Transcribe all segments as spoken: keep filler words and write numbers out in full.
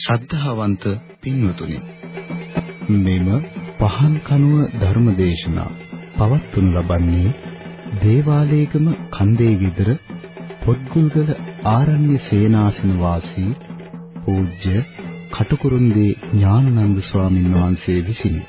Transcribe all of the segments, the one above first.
ශ්‍රද්ධාවන්ත පින්වතුනි, මෙම පහන් කනුව ධර්මදේශනා පවත්වනු ලබන්නේ දේවාලේගම කන්දේ විතර පොත්ගුල්ගල ආරණ්‍ය සේනාසන වාසී පූජ්‍ය කටුකුරුන්දී ඥානানন্দ ස්වාමීන් වහන්සේ විසිනි.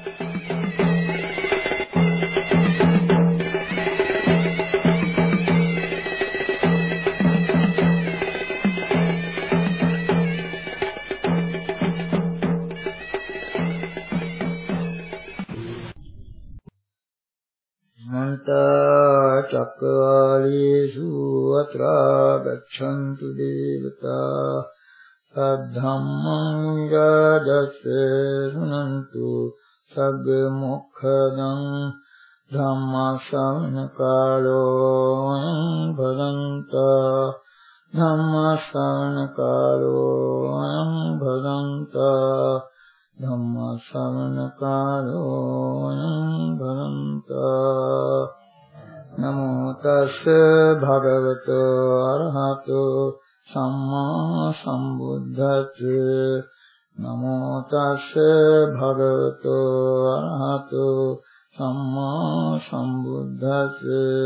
චක්කවාලේසු අත්‍රා ගච්ඡන්තු දේවතා සද්ධම්මං රාජස්ස සුනන්තු සග්ග මොක්ඛදං ධම්මස්සවන කාලෝ භදන්තා ධම්මස්සවන කාලෝ භදන්තා ධම්මස්සවන කාලෝ භදන්තා. නමෝ තස්ස භගවතු අරහතෝ සම්මා සම්බුද්දස්ස. නමෝ තස්ස භගවතු අරහතෝ සම්මා සම්බුද්දස්ස.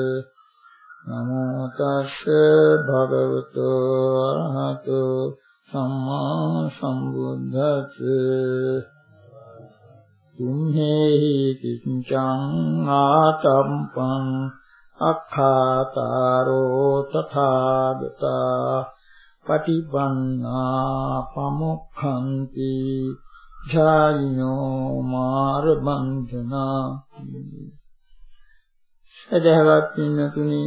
නමෝ තස්ස භගවතු අරහතෝ සම්මා සම්බුද්දස්ස. තුම්හෙහි කිංචං ආතම්පං අක්ඛාතාරෝ තථාගතා පටිපන්නා පමුක්ඛන්ති ජායනෝ මාර බන්ධනා. සදහවත් පින්තුනි,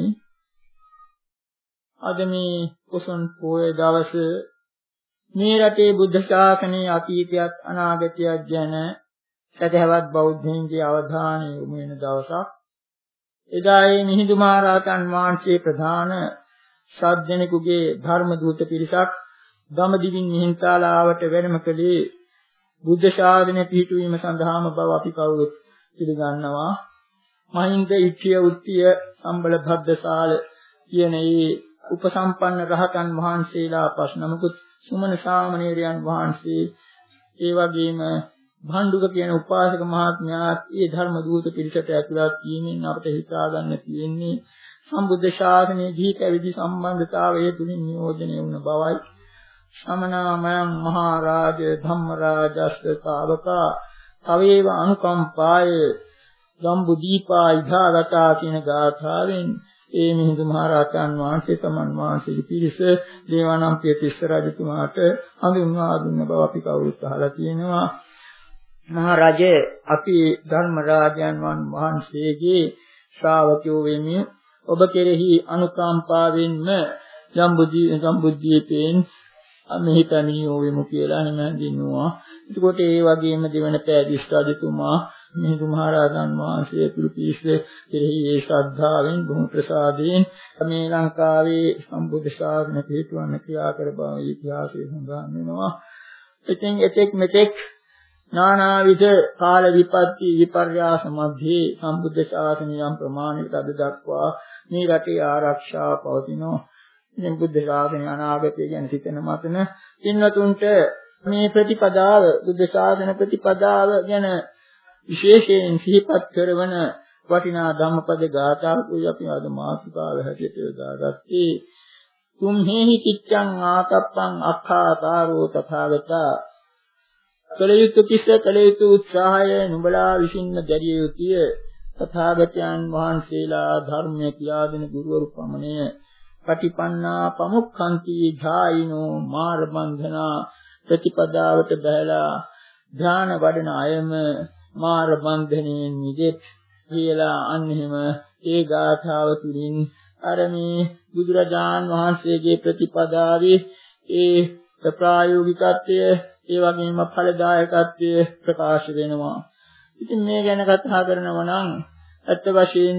අද මේ කුසන් පොය දවසේ මේ රටේ බුද්ධ ශාසනයේ අතීතයත් අනාගතයත් ගැන සදහවත් බෞද්ධයන්ගේ අවධානය යොමු වෙන දවසක්. එදා ඒ මිහිඳු මහ රහතන් වහන්සේ ප්‍රධාන සත් දෙනෙකුගේ ධර්ම දූත පිරිසක් දඹදිවින් මිහින්තාලාවට වැඩම කළේ බුද්ධ ශාසනය පිහිටුවීම සඳහාම බව අපි කවුරුත් පිළිගන්නවා. මහින්ද ඉච්ඡිය උත්තිය සම්බල භද්දසාල කියන මේ උපසම්පන්න රහතන් වහන්සේලා පස් නමකුත් සුමන සාමණේරයන් වහන්සේ, ඒ වගේම භණ්ඩුක කියන උපාසක මහත්මයාත් මේ ධර්ම දූත පිරිසට ඇතුළත් වීමෙන් අපට හිතා ගන්න තියෙන්නේ සම්බුද්ධ ශාසනයේ දී පැවිදි සම්බන්ධතාවය තුලින් නියෝජනය වුණ බවයි. සමනාමයන් මහරජ ධම්මරාජස්ස තාවකා තවේව අනුකම්පාය ගම්බු දීපා ඉධාගතා කියන ගාථාවෙන් ඒ මිහිඳු මහ රහතන් වහන්සේ තමන් වහන්සේගේ පිරිස දේවානම්පිය තිස්ස රජතුමාට හඳුන්වා දුන්න බව අපි කවුරුත් අහලා තියෙනවා. මහරජ, අපි ධර්මරාජයන් වහන්සේගේ ශ්‍රාවකයෝ වෙමි. ඔබ කෙරෙහි අනුකම්පාවෙන්ම ජම්බුද්දීපයෙන් මෙහි පැමිණියෝ වෙමු කියලා හිමිදිනුවා. එතකොට ඒ වගේම දෙවන පෑදිස් රජතුමා මිහිඳු මහ රහතන් වහන්සේ පිළිපිස කෙරෙහි ඒ ශ්‍රද්ධාවෙන් බොහොම ප්‍රසාදයෙන් මේ ලංකාවේ සම්බුද්ධ ශාසනය පිළිතුරන ක්‍රියා කර බව ඉතිහාසයේ සඳහන් වෙනවා. ඉතින් එතෙක් මෙතෙක් නානාවිධ කාල විපත්ති විපර්යාස මැද්දේ සම්බුද්ධ ශාසනය යම් ප්‍රමාණයකට අද දක්වා මේ රටේ ආරක්ෂාව පවතිනවා. ඉතින් බුද්ධ ශාසනය අනාගතය ගැන සිතන මතන පින්වතුන්ට මේ ප්‍රතිපදාව, බුද්ධ ශාසන ප්‍රතිපදාව ගැන විශේෂයෙන් සිහිපත් කරන වටිනා ධම්මපද ගාථාවකුයි අපි අද මාතෘකාව හැටියට යොදාගත්තේ. තුම්හෙහි කිච්ඡං ආතප්පං අක්ඛාතාරෝ තථාගතා. කලයුතු කිස කලයුතු උත්සාහය නුඹලා විසින්ම දැරිය යුතුය. තථාගතයන් වහන්සේලා ධර්මය කියා දෙන ගුරුවරු පමණය. පටිපන්නා පමුක්ඛන්ති ධායිනෝ මාර බන්ධනා. ප්‍රතිපදාවට බැහැලා ධාන වඩන අයම මාර බන්ධනයෙන් මිදෙත් කියලා අන්න එහෙම ඒ ගාථාව තුලින් අර මේ බුදුරජාන් වහන්සේගේ ප්‍රතිපදාවේ ඒ ප්‍රායෝගිකත්වය, ඒ වගේම ඵලදායකත්වය ප්‍රකාශ වෙනවා. ඉතින් මේ ගැන කතා කරනවා නම් අත්‍ය වශයෙන්ම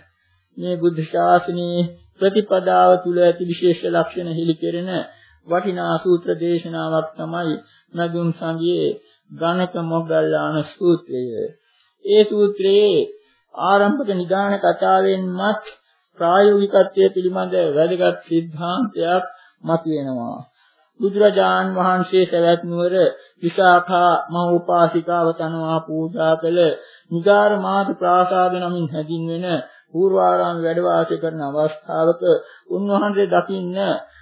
මේ බුද්ධ ශාසනයේ ප්‍රතිපදාව තුල ඇති විශේෂ ලක්ෂණ හෙළි කෙරෙන වටිනා සූත්‍ර දේශනාවක් තමයි නදුන් සංගයේ ගණක මොග්ගල්ලාන සූත්‍රය. ඒ සූත්‍රයේ ආරම්භක නිදාන කතාවෙන්මත් ප්‍රායෝගිකත්වයේ පිළිබඳ වැදගත් සිද්ධාන්තයක් මතුවෙනවා. බුදුරජාන් වහන්සේ සවැත් නුවර විසාඛා මහෝපාසිකාව තනවා පූජා කළ නිගාර මාත ප්‍රාසාද නමින් හැඳින්වෙන පූර්වාරාම වැඩ වාසය කරන අවස්ථාවක උන්වහන්සේ දකින්න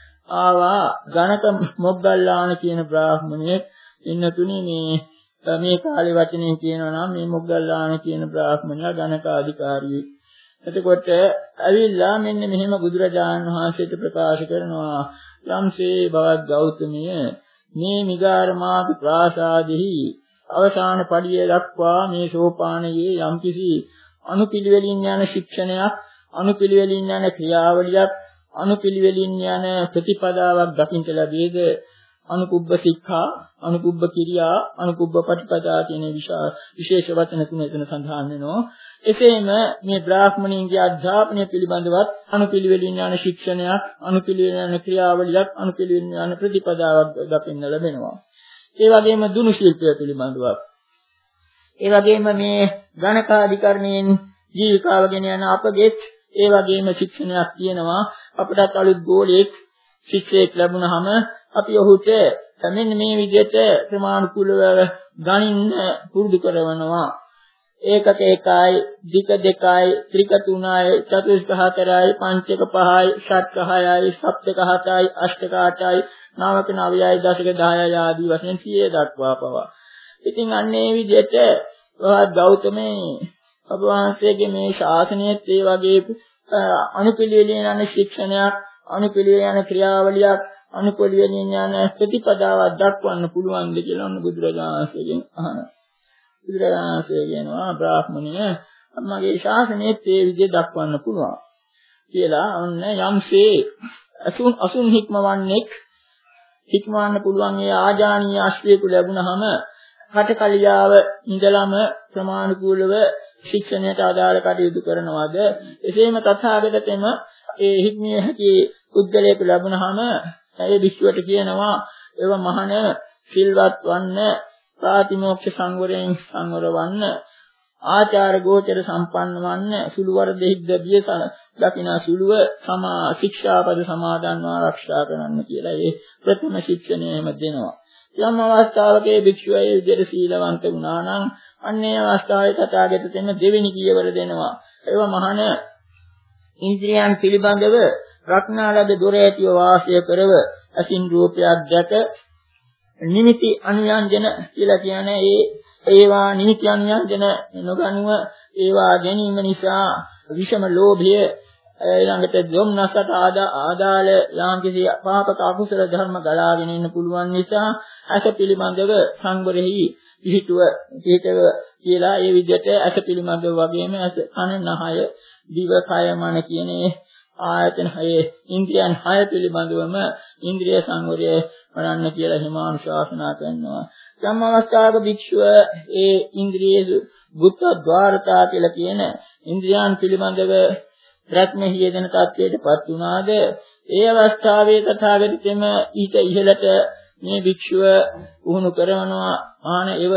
ආවා ගණක මොග්ගල්ලාන කියන බ්‍රාහ්මණයෙක් ඉන්න තුනේ මේ මේ කාලේ වචනේ කියනවා නම් මේ මොග්ගල්ලාන කියන බ්‍රාහ්මණයා ගණක අධිකාරියෙක්. එතකොට ඇවිල්ලා මෙන්න මෙහෙම බුදුරජාණන් වහන්සේට ප්‍රකාශ කරනවා යම්සේ බවත් ගෞතමිය මේ මිගාරමාත ප්‍රාසාදෙහි අවසාන පඩිය දක්වා මේ සෝපානයේ යම්කිසි අනුපිළිවෙලින් යන ශික්ෂණයක් අනුපිළිවෙලින් යන ක්‍රියාවලියක් අනුපිළිවෙලින් යන ප්‍රතිපදාවක් දකින්න ලැබේද අනුකුබ්බ සික්ඛා අනුකුබ්බ කිරියා අනුකුබ්බ පටිපදා කියන විශේෂ වචන තුන එතන සඳහන් වෙනවා. එසේම මේ බ්‍රාහ්මණීන්ගේ අධ්‍යාපනය පිළිබඳවත් අනුපිළිවෙලින් යන ශික්ෂණයක් අනුපිළිවෙලින් යන ක්‍රියාවලියක් අනුපිළිවෙලින් යන ප්‍රතිපදාවක් දකින්න ලැබෙනවා. ඒ වගේම දුනු ශිල්පය පිළිබඳවත් ඒ වගේම මේ ගණකාධිකරණයෙන් ජීවිකාව ගෙන යන අපගෙත් ඒ වගේම ශික්ෂණයක් තියෙනවා. අපටත් අලුත් ගෝලයක් ශික්ෂයක් ලැබුණාම අපි ඔහුට මෙන්න මේ විදිහට ප්‍රමාණිකුලව ගණින්න පුරුදු කරනවා. ඒකක එකයි, දික දෙකයි, ත්‍රික තුනයි, චතුස්ක හතරයි, පංචක පහයි, ෂට්ක හයයි, සප්තක හතයි, අෂ්ටක අටයි, නවක නවයයි, දශක දහයයි ආදී වශයෙන් සියය දක්වා පවා. ඉතින් අන්න ඒ විදිහට ගෞතමේ ඔබ වහන්සේගේ මේ ශාසනයේත් ඒ වගේ අනුපිළිවෙලින් යන ශික්ෂණයක්, අනුපිළිවෙලින් යන ක්‍රියාවලියක්, අනුපිළිවෙලින් යන ප්‍රතිපදාවක් දක්වන්න පුළුවන්ද කියලා ඔන්න බුදුරජාණන් වහන්සේගෙන් අහනවා. බුදුරජාණන් වහන්සේ කියනවා බ්‍රාහ්මණය මගේ ශාසනයේත් ඒ විදිහ දක්වන්න පුළුවන් කියලා. ඔන්න යම්සේ අසුන් අසුන් හික්මවන්නෙක් හික්මවන්න පුළුවන් ඒ ආජානීය ආශ්‍රයක ලැබුණාම කටකලියාව ඉඳලම ප්‍රමාණිකූලව ශික්ෂණයට අදාළ කටයුතු කරනවාද එසේම තථාගතතෙම ඒ හික්මිය හැකි උද්දලයක ලැබුණාම ඒ භික්ෂුවට කියනවා ඒව මහණ සිල්වත් වන්න ප්‍රාතිමෝක්ෂ සංවරයෙන් සංවර වන්න ආචාර ගෝචර සම්පන්න වන්න සුළුවර දෙහිද්ද බියසන දකිනා සුළුව සමා ශික්ෂාපද සමාදන්වා ආරක්ෂා කරන්න කියලා ඒ ප්‍රථම ශික්ෂණයම දෙනවා. යම් අවස්ථාවක ඒ භික්ෂුව ඒ විදිහට සීලවන්ත වුණා නම් අන්නේ අවස්ථාවේ තථාගතයන් දෙවෙනි පියවර දෙනවා. ඒව මහණ ඉන්ද්‍රියන් පිළිබඳව රක්නා ලද දොර ඇතිව වාසය කරව අසින් රූපයක් දැක නිමිති අනුයන්ජන කියලා කියන්නේ ඒ ඒවා නිමිති අනුයන්ජන නොගනුව ඒවා ගැනීම නිසා විෂම ලෝභය ඊළඟට ධම්නසට ආදාළ යම්කිසි පාපක අකුසල ධර්ම ගලාගෙන ඉන්න පුළුවන් නිසා අස පිළිබඳව සංවරෙහි පිහිටුව පිහිටව කියලා ඒ විදිහට අස පිළිබඳව වගේම අස කන නහය දිව කය මන කියන ආයතන හයේ ඉන්ද්‍රියන් හය පිළිබඳවම ඉන්ද්‍රිය සංවරය වඩන්න කියලා හිමානුශාසනා කරනවා. යම් අවස්ථාවක භික්ෂුව ඒ ඉන්ද්‍රිය බුද්ධ ద్వාරතා කියලා කියන ඉන්ද්‍රියන් පිළිබඳව රත්නෙහි යෙදෙන තත්ත්වයටපත් වුණාද ඒ අවස්ථාවේ තථාගතයන් ඊට ඉහළට මේ භික්ෂුව වුණු කරනවා ආන ඒව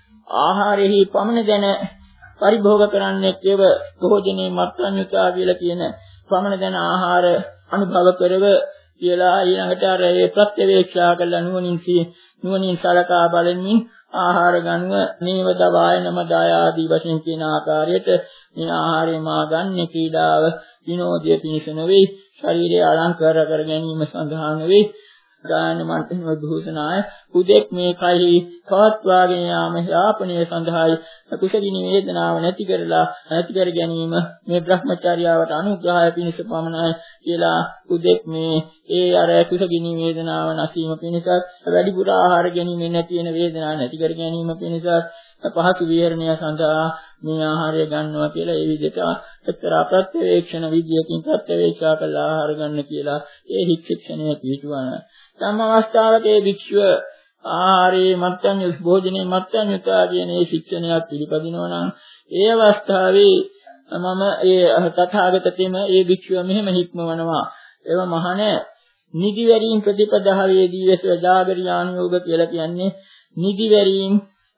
ආහාරෙහි පමණ දැන පරිභෝග කරන්නේ ඒව භෝජනේ මත්ඤ්‍යතා කියලා කියන පමණ දැන ආහාර අනුභව කරව කියලා ඊළඟට අර ඒ ප්‍රත්‍යවේක්ෂා කළ නුවණින් නුවණින් සලකා බලමින් ආහාර ගන්නව නේවද වායනම දාය ආදී වශයෙන් කියන ආකාරයට මේ ආහාරය මා ගන්න ක්‍රීඩාව විනෝදයේ පිණිස නොවේ ශරීරය අලංකාර කර ගැනීම සඳහා නොවේ ගායන මන්ත්‍රණ විභූෂණාය උදෙක් මේ කයෙහි පවත්වාගෙන යාම යාපනීය සඳහායි කුසගිනි වේදනාව නැති කරලා නැති කර ගැනීම මේ බ්‍රහ්මචර්යාවට අනුග්‍රහය පිණිස පමණයි කියලා උදෙක් මේ ඒ අර කුසගිනි වේදනාව නැසීම පිණිසත් වැඩිපුර ආහාර ගැනීමෙන් නැති වෙන වේදනාව නැති කර ගැනීම පිණිසත් පහසු විහරණය සඳහා මේ ආහාරය ගන්නවා කියලා ඒ විදිහට එක්තරා ප්‍රත්‍යවේක්ෂණ විද්‍යාවකින් ප්‍රත්‍යවේක්ෂා කළ ආහාර ගන්න කියලා ඒ ශික්ෂණය පිළිතුවන තම අවස්ථාවක ඒ භික්ෂුව ආහාරයේ මත්ඤ්‍ය භෝජනේ මත්ඤ්‍යතා කියන ඒ ශික්ෂණයක් පිළිපදිනවා නම් ඒ අවස්ථාවේ මම ඒ තථාගතතෙම ඒ භික්ෂුව මෙහෙම හික්මවනවා ඒව මහණ නිදිවැරීම් ප්‍රතිපදාවේදී වෙස ජාගරියානුයෝග කියලා කියන්නේ නිදිවැරීම්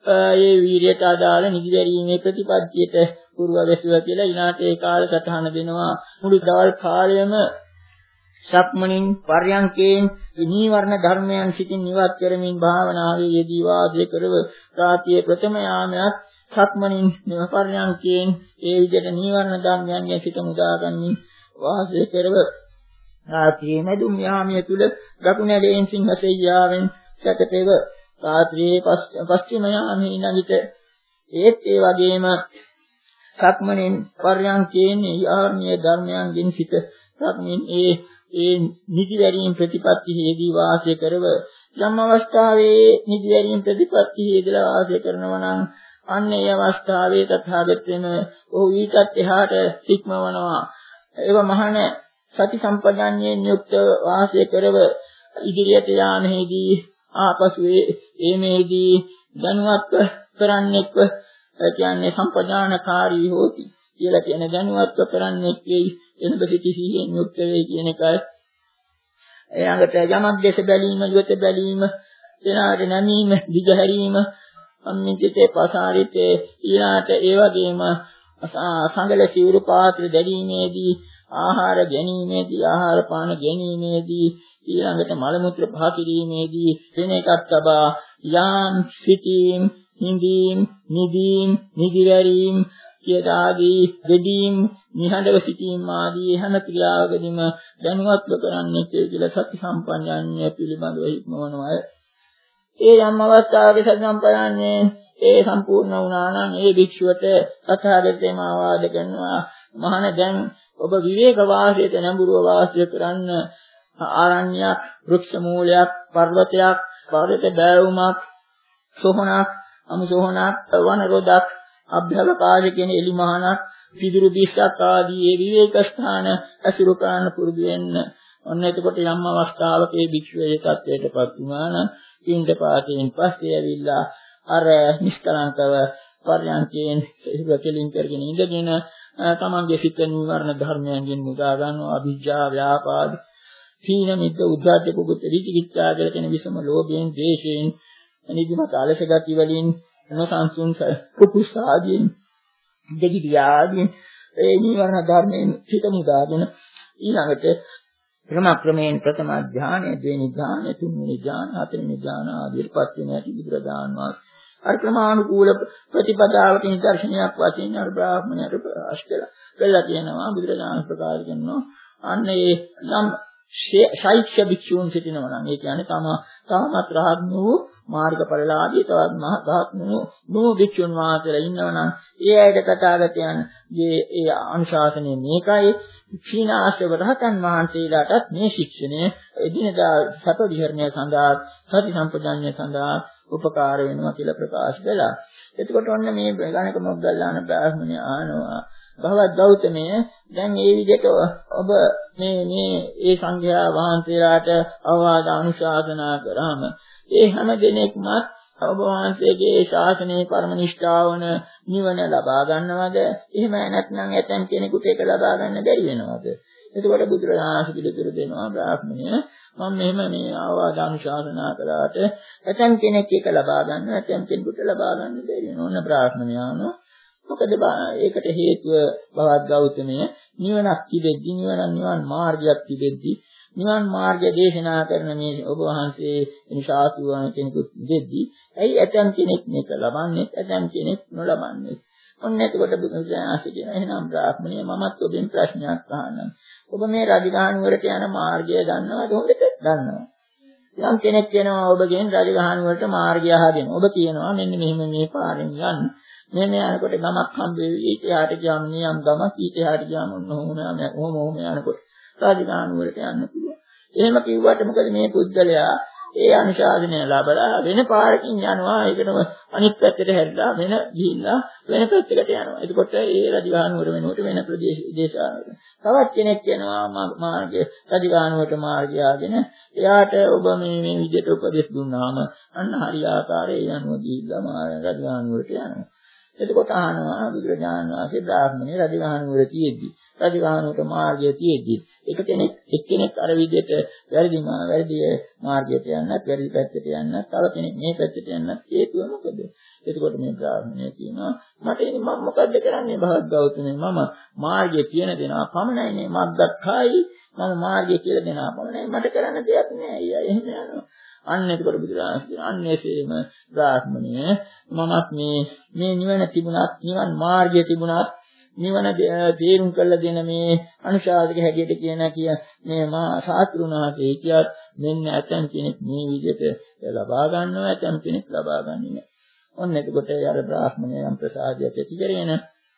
ඒ වීර්යයට අදාළ නිදිවැරීමේ ප්‍රතිපත්තියට පුරව වැසුවා කියලා ඊනාට ඒ කාලසටහන දෙනවා මුළු දවල් කාලයම සක්මණින් පර්යංකයෙන් නීවරණ ධර්මයන් සිතින් නිවත් කරමින් භාවනාවේ යෙදී වාසය කරව රාත්‍රියේ ප්‍රථම යාමයක් සක්මණින් පර්යංකයෙන් ඒ විදිහට නීවරණ ධර්මයන්ගෙන් සිත මුදාගනිමින් වාසය කරව රාත්‍රියේ මැදුම් යාමයේ තුල දකුණැලෙන් සිංහසෙයියාවෙන් සැතපෙව රාත්‍රියේ පස්චිම යාමේ නැගිට ඒත් ඒ වගේම සක්මණෙන් පර්යංකයෙන් යාමයේ ධර්මයන්ගෙන් සිත සක්මණෙන් ඒ ඒ නිදිවැරීම් ප්‍රතිපත්තියේදී වාසය කරව යම් අවස්ථාවේ නිදිවැරීම් ප්‍රතිපත්තියේදීලා වාසය කරනවා නම් අන්න ඒ අවස්ථාවේ තථාගතයන් ඔහු ඊටත් එහාට ඉක්මවනවා ඒව මහාන සති සම්පජාඤ්ඤයෙන් යුක්ත වාසය කරව ඉදිරියට යාමෙහිදී ආපසු ඒමෙහිදී දැනුවත් කරන්නෙක්ව කියන්නේ සම්පජානකාරී හොති කියලා කියන දැනුවත් කරන්නෙක් වෙයි එනබ සිටි සිහියෙන් යුක්ත වෙයි කියන එකයි එයාට යමක් දැස බැලීම යොත බැලීම එනාට නැමීම දිගහැරීම අම්මිතේ පසාරිතේ ඊළාට ඒ වගේම සංගල සිවුරු පාත්‍ර දැරීමේදී ආහාර ගැනීමේදී ආහාර පාන ගැනීමේදී ඊළඟට මල මුත්‍ර පහ කිරීමේදී වෙන එකක් තබා යාම් සිටීම් නිදීම් නිදීම් නිදිවැරීම් කියලාදී දෙදීම් නිහඬව සිටීම ආදී හැම ක්‍රියාවකදීම දැනුවත්ව කරන්නේ කියලා සති සම්පන්නයන්ය පිළිබඳව හික්මවනවා. ඒ යම් අවස්ථාවක සති සම්පන්නයන්ය ඒ සම්පූර්ණ වුණා නම් ඒ භික්ෂුවට තථාගතයන් ආවාද කරනවා මහාන දැන් ඔබ විවේක වාසයට නැඹුරුව වාසය කරන්න ආරණ්‍යයක් වෘක්ෂ මූලයක් පර්වතයක් පර්වත බෑවුමක් සෝහනක් අමුසෝහනක් වන රොදක් අභ්‍යවකාශ කියන එලිමහනක් පිදුරු බිස්සක් ආදී ඒ විවේක ස්ථාන අසුරු කරන්න පුරුදු වෙන්න. ඔන්න එතකොට යම් අවස්ථාවක ඒ භික්ෂුවේ තත්වයටපත් වුණා නම් ඉන්ද පාතෙන් පස්සේ ඇවිල්ලා අර නිෂ්කලංකව පර්යන්කයෙන් ඉවකලින් කරගෙන ඉඳගෙන තමන්ගේ සිත නිවර්ණ ධර්මයන්ගෙන් මුදා ගන්නවා අභිජ්ජා ව්‍යාපාද සීන මිද්ද උද්ධාත්ත කුගත රීතිකිච්ඡා කියලා කියන විසම ලෝභයෙන් ද්වේෂයෙන් නිදිමත අලස ගති වලින් නොසන්සුන් කුකුස් ආදීන් දෙගිඩියාදීන් ඒ නිවර්ණ ධර්මයෙන් සිත මුදාගෙන ඊළඟට ක්‍රම ක්‍රමයෙන් ප්‍රථම ධානය දෙවෙනි ධානය තුන්වෙනි ධානය හතරවෙනි ධානය ආදී පස් වෙන ඇති බුදුරජාන් වහන්සේ අර ක්‍රමානුකූල ප්‍රතිපදාවට නිදර්ශනයක් වශයෙන් අර බ්‍රාහ්මණයට ප්‍රකාශ කළා. කළා කියනවා බුදුරජාණන් ප්‍රකාශ කරනවා අන්න ඒ නම් ශෛක්ෂ භික්ෂූන් සිටිනවා නම් ඒ කියන්නේ තම තාමත් රහත් වූ මාර්ගඵලලාභී තවත් මහත් වූ භික්ෂුන් වහන්සේලා ඉන්නවා නම් ඒ ඇයිද තථාගතයන් මේ ඒ අනුශාසනයේ මේකයි සීනාශ්‍රව රහතන් වහන්සේලාටත් මේ ශික්ෂණය එදිනදා සත විහරණය සඳහා සති සම්පජාඤ්ඤය සඳහා උපකාර වෙනවා කියලා ප්‍රකාශ කළා. එතකොට ඔන්න මේ ගණක මොග්ගල්ලාන බ්‍රාහ්මණය ආනවා භවත් ගෞතමයේ දැන් මේ විදිහට ඔබ මේ මේ ඒ සංඝයා වහන්සේලාට අවවාද අනුශාසනා කරාම ඒ හැම දිනෙකම ඔබ වහන්සේගේ ශාසනයේ පරම නිෂ්ඨාවන නිවන ලබා ගන්නවද? එහෙම නැත්නම් ඇතන් කෙනෙකුට ඒක ලබා ගන්න බැරි වෙනවද? එතකොට බුදුරජාණන් පිළිතුරු දෙනවා බ්‍රාහ්මණය මම මෙහෙම මේ අවවාද අනුශාසනා කළාට ඇතන් කෙනෙක් ඒක ලබා ගන්න ඇතන් කෙනෙකුට ලබා ගන්න බැරි වෙනවා. ඔන්න බ්‍රාහ්මණයානෝ මොකද ඒකට හේතුව බවත් ගෞතමය නිවනක් තිබෙද්දි නිවන නිවන් මාර්ගයක් තිබෙද්දි නිවන් මාර්ගය දේශනා කරන මේ ඔබ වහන්සේ නිසාතුවන කෙනෙකුත් දෙද්දි ඇයි ඇතම් කෙනෙක් මේක ලබන්නේ ඇතම් කෙනෙක් නොලබන්නේ. ඔන්න එතකොට බුදුසසුන කියන එහෙනම් බ්‍රාහ්මණය මමත් ඔබෙන් ප්‍රශ්නයක් අහන්නම්. ඔබ මේ රජගහනුවරට යන මාර්ගය දන්නවද? හොඳට දන්නවා. යම් කෙනෙක් කියනවා ඔබගෙන් රජගහනුවරට මාර්ගය අහගෙන ඔබ කියනවා මෙන්න මෙහෙම මේ පාරෙන් යන්න. මේ මේ යනකොට ගමක් හම්බ වෙවි. ඊට එහාට ගියාම නියම් ගමක් ඊට එහාට ගියාම ඔහොම ඔහොම ඔහොම යනකොට රාජගහනුවරට යන්න පුළුවන්. එහෙම කිව්වට මොකද මේ පුද්ගලයා ඒ අනුශාසනය ලැබලා වෙන පාරකින් යනවා. ඒකටම අනිත් පැත්තට හැරිලා වෙන ගිහිල්ලා වෙන පැත්තකට යනවා. එතකොට ඒ රාජගහනුවර වෙනුවට වෙන ප්‍රදේශ දේශාවක තවත් කෙනෙක් යනවා මාර්ගය රාජගහනුවරට මාර්ගය ආගෙන එයාට ඔබ මේ මේ විදිහට උපදෙස් දුන්නාම අන්න හරි ආකාරයේ යනවා ගිහිල්ලා රාජගහනුවරට යනවා. එතකොට අහනවා බුදුරජාණන් වහන්සේ බ්‍රාහ්මණය රජගහනුවර තියෙද්දි රජගහනුවරට මාර්ගය තියෙද්දි එක කෙනෙක් එක්කෙනෙක් අර විදිහට වැරදි වැරදි මාර්ගයට යන්නත් වැරදි පැත්තට යන්නත් තව කෙනෙක් මේ පැත්තට යන්නත් හේතුව මොකද? එතකොට මේ බ්‍රාහ්මණය කියනවා මට ඉතින් මම මොකද්ද කරන්නේ භවත් ගෞතමේ මම මාර්ගය කියන දෙනා පමණයිනේ මග්ගක්ඛයි මම මාර්ගය කියලා දෙනවා. මොනේ මට කරන්න දෙයක් නෑ. අයියා එහෙම යනවා. අන්න එතකොට බුදුරජාණන් කියනවා අන්න එසේම බ්‍රාහ්මණය මමත් මේ මේ නිවන තිබුණත් නිවන් මාර්ගය තිබුණත් නිවන තේරුම් කරලා දෙන මේ අනුශාසක හැටියට කියන කිය මේ මා ශාස්ත්‍රුණාසේ කියත් මෙන්න ඇතන් කෙනෙක් මේ විදිහට ලබා ගන්නවා ඇතන් කෙනෙක් ලබා ගන්නේ නැහැ. ඔන්න එතකොට අර බ්‍රාහ්මණයන් ප්‍රසාදයට ඇති කරගෙන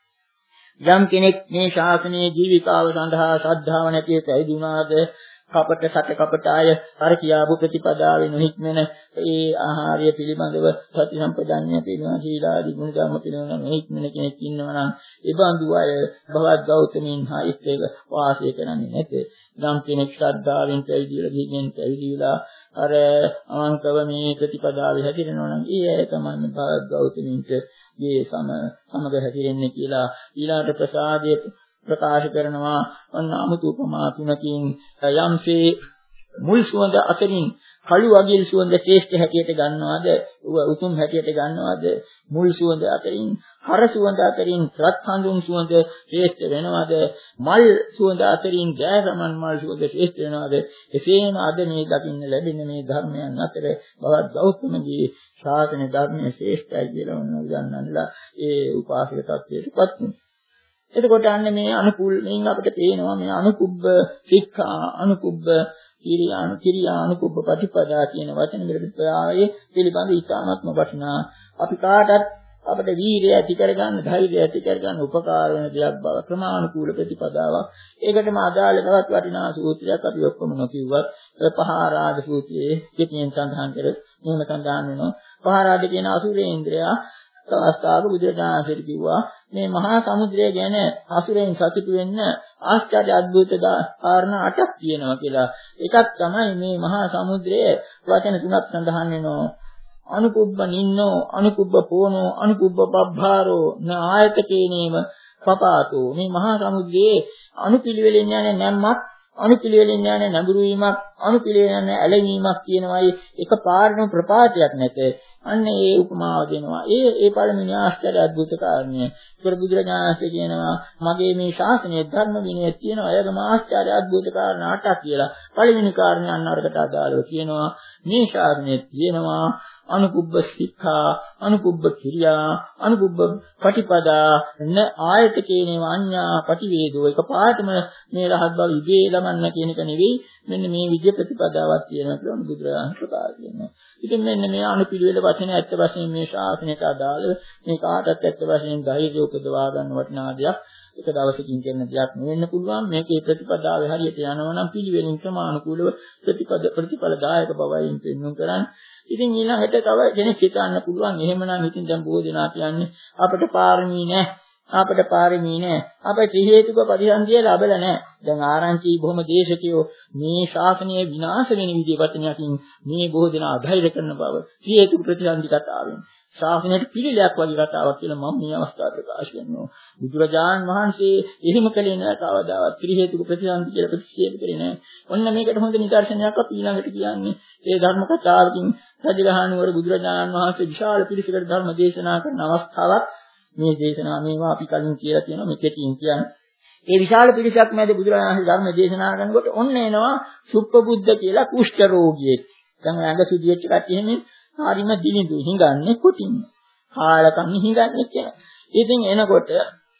යම් කෙනෙක් මේ ශාසනයේ ජීවිකාව සඳහා ශ්‍රද්ධාව නැතිව පැවිදි වුණාද කපට සට කපට ආය අර කියාපු ප්‍රතිපදාවේ නොහික්මන ඒ ආහාරය පිළිබඳව සති සම්පජාඤ්ඤය පිළිබඳව සීලාදී ගුණ ධර්ම පිළිබඳව නොහික්මන කෙනෙක් ඉන්නවා නම් ඒ බඳු අය භවත් ගෞතමීන් හා එක්ක වාසය කරන්නේ නැත. නම් කෙනෙක් ශ්‍රද්ධාවෙන් පැවිදිලා ගිහින් පැවිදිලා අර අවංකව මේ ප්‍රතිපදාවේ හැදිරෙනවා නම් ඒ අය තමයි භවත් ගෞතමීන්ට මේ සම සමග හැදිරෙන්නේ කියලා ඊළාට ප්‍රසාදයේ ප්‍රකාශ කරනවා. අන්න අමුතු උපමා තුනකින් යම්සේ මුල් සුවඳ අතරින් කළු වගිල් සුවඳ ශ්‍රේෂ්ඨ හැටියට ගන්නවාද උතුම් හැටියට ගන්නවාද මුල් සුවඳ අතරින් හර සුවඳ අතරින් රත් හඳුන් සුවඳ ශ්‍රේෂ්ඨ වෙනවාද මල් සුවඳ අතරින් ජයරමන් මල් සුවඳ ශ්‍රේෂ්ඨ වෙනවාද එසේම අද මේ දකින්න ලැබෙන මේ ධර්මයන් අතර බවත් ගෞතමගේ ශාසන ධර්මයේ ශ්‍රේෂ්ඨයි කියලා වුණා ගන්නන්නලා ඒ උපාසක තත්වයටපත් වෙනවා. එතකොට අන්න මේ අනුකූල මේන් අපිට පේනවා මේ අනුකුබ්බ සික්ඛා අනුකුබ්බ කිරියානු කිරියා අනුකුබ්බ ප්‍රතිපදා කියන වචන මෙලෙසායේ පිළිබඳ ඉතාමත්ම වටිනා අපි කාටත් අපිට වීරිය ඇති කරගන්න ධෛර්යය ඇති කරගන්න උපකාර වෙන දෙයක් බව ක්‍රමානුකූල ප්‍රතිපදාවක්. ඒකටම අදාළ තවත් වටිනා සූත්‍රයක් අපි ඔක්කොම නොකියුවත් පහාරාද සූත්‍රයේ පිටින් සඳහන් කර මෙහෙම සඳහන් වෙනවා. පහාරාද කියන අසුරේන්ද්‍රයා අවස්ථාවක බුදුරජාණන් කිව්වා මේ මහා සමුද්‍රය ගැන අසුරෙන් සතුටු වෙන්න ආශ්චර්ය අද්භූත කාරණා අටක් තියෙනවා කියලා. එකක් තමයි මේ මහා සමුද්‍රයේ වචන තුනක් සඳහන් වෙනවා. අනුකුබ්බ නින්නෝ අනුකුබ්බ පෝනෝ අනුකුබ්බ පබ්බාරෝ න ආයතකේනේම පපාතෝ. මේ මහා සමුද්‍රයේ අනුපිළිවෙලින් යන නැම්මක් අනුපිළිවෙලින් යන නැඹුරු වීමක් අනුපිළිවෙලින් යන ඇලවීමක් කියනවායි එක පාරම ප්‍රපාතයක් නැත. අන්න ඒ උපමාව දෙනවා. ඒ ඒ පළවෙනි ආශ්චර්ය අද්භූත කාරණය. ඒතර බුදුරජාණන්සේ කියනවා මගේ මේ ශාසනයේ ධර්ම විනය තියෙනවා. ඒකම ආශ්චර්ය අද්භූත කාරණා අටක් කියලා. පළවෙනි කාරණේ අන්න අරකට අදාළව කියනවා මේ ශාසනයේ තියෙනවා අනුකුබ්බ සික්ඛා අනුකුබ්බ කිරියා අනුකුබ්බ පටිපදා න ආයතකේනේව අඤ්ඤා පටිවේදෝ. එක පාඩම මේ රහත් බව ඉබේ ලබන්න කියන එක නෙවෙයි මෙන්න මේ විද්‍ය ප්‍රතිපදාවක් තියෙනවා කියලා බුදුරජාණන් ප්‍රකාශ කරනවා. ඉතින් මෙන්න මේ අනුපිළිවෙල වචන ඇත්ත වශයෙන් මේ ශාසනයට අදාළ මේ කාටත් ඇත්ත වශයෙන් ධෛර්යය උපදවා ගන්න වටිනා දෙයක්. එක දවසකින් කරන දෙයක් නෙවෙන්න පුළුවන්. මේකේ ප්‍රතිපදාවේ හරියට යනවා නම් පිළිවෙලින් ක්‍රමානුකූලව ප්‍රතිපද ප්‍රතිඵලදායක බවයින් පෙන්වන්න කරන්නේ. ඉතින් ඊළඟට තව කෙනෙක් හිතන්න පුළුවන් එහෙමනම් ඉතින් දැන් බොහෝ දෙනා කියන්නේ අපිට පාරමී නැහැ. අපිට පාරමී නැහැ. අපේ ත්‍රි හේතුක පරිසන්දිය ලැබෙලා නැහැ. දැන් ආරංචි බොහොම දේශකයෝ මේ ශාසනය විනාශ වෙන විදිහේ වචනයකින් මේ බොහෝ දෙනා අධෛර්ය කරන බව ත්‍රි හේතුක ප්‍රතිසන්දි කතාවෙන් ශාසනයට පිළිලයක් වගේ කතාවක් කියලා මම මේ අවස්ථාවේ ප්‍රකාශ කරනවා. බුදුරජාණන් වහන්සේ එහෙම කලේ නැහැ කවදාවත් ත්‍රි හේතුක ප්‍රතිසන්දි කියලා ප්‍රතික්ෂේප කරේ නැහැ. ඔන්න මේකට හොඳ නිදර්ශනයක් අපි ඊළඟට කියන්නේ ඒ ධර්ම කතාවකින් සජිරහනුවර බුදුරජාණන් වහන්සේ විශාල පිළිසකට ධර්ම දේශනා කරන අවස්ථාවක් මේ දේශනා මේවා අපි කලින් කියලා තියෙනවා මේ කෙටියෙන් කියන්නේ. ඒ විශාල පිළිසක් මැද බුදුරජාණන් වහන්සේ ධර්ම දේශනා කරනකොට ඔන්න එනවා සුප්පබුද්ධ කියලා කුෂ්ඨ රෝගියෙක්. දැන් ළඟ සුදියෙච්ච කට්ටිය එහෙම හරිම දිලිඳු හිඟන්නේ කොටින්. කාලකම් හිඟන්නේ කියලා. ඉතින් එනකොට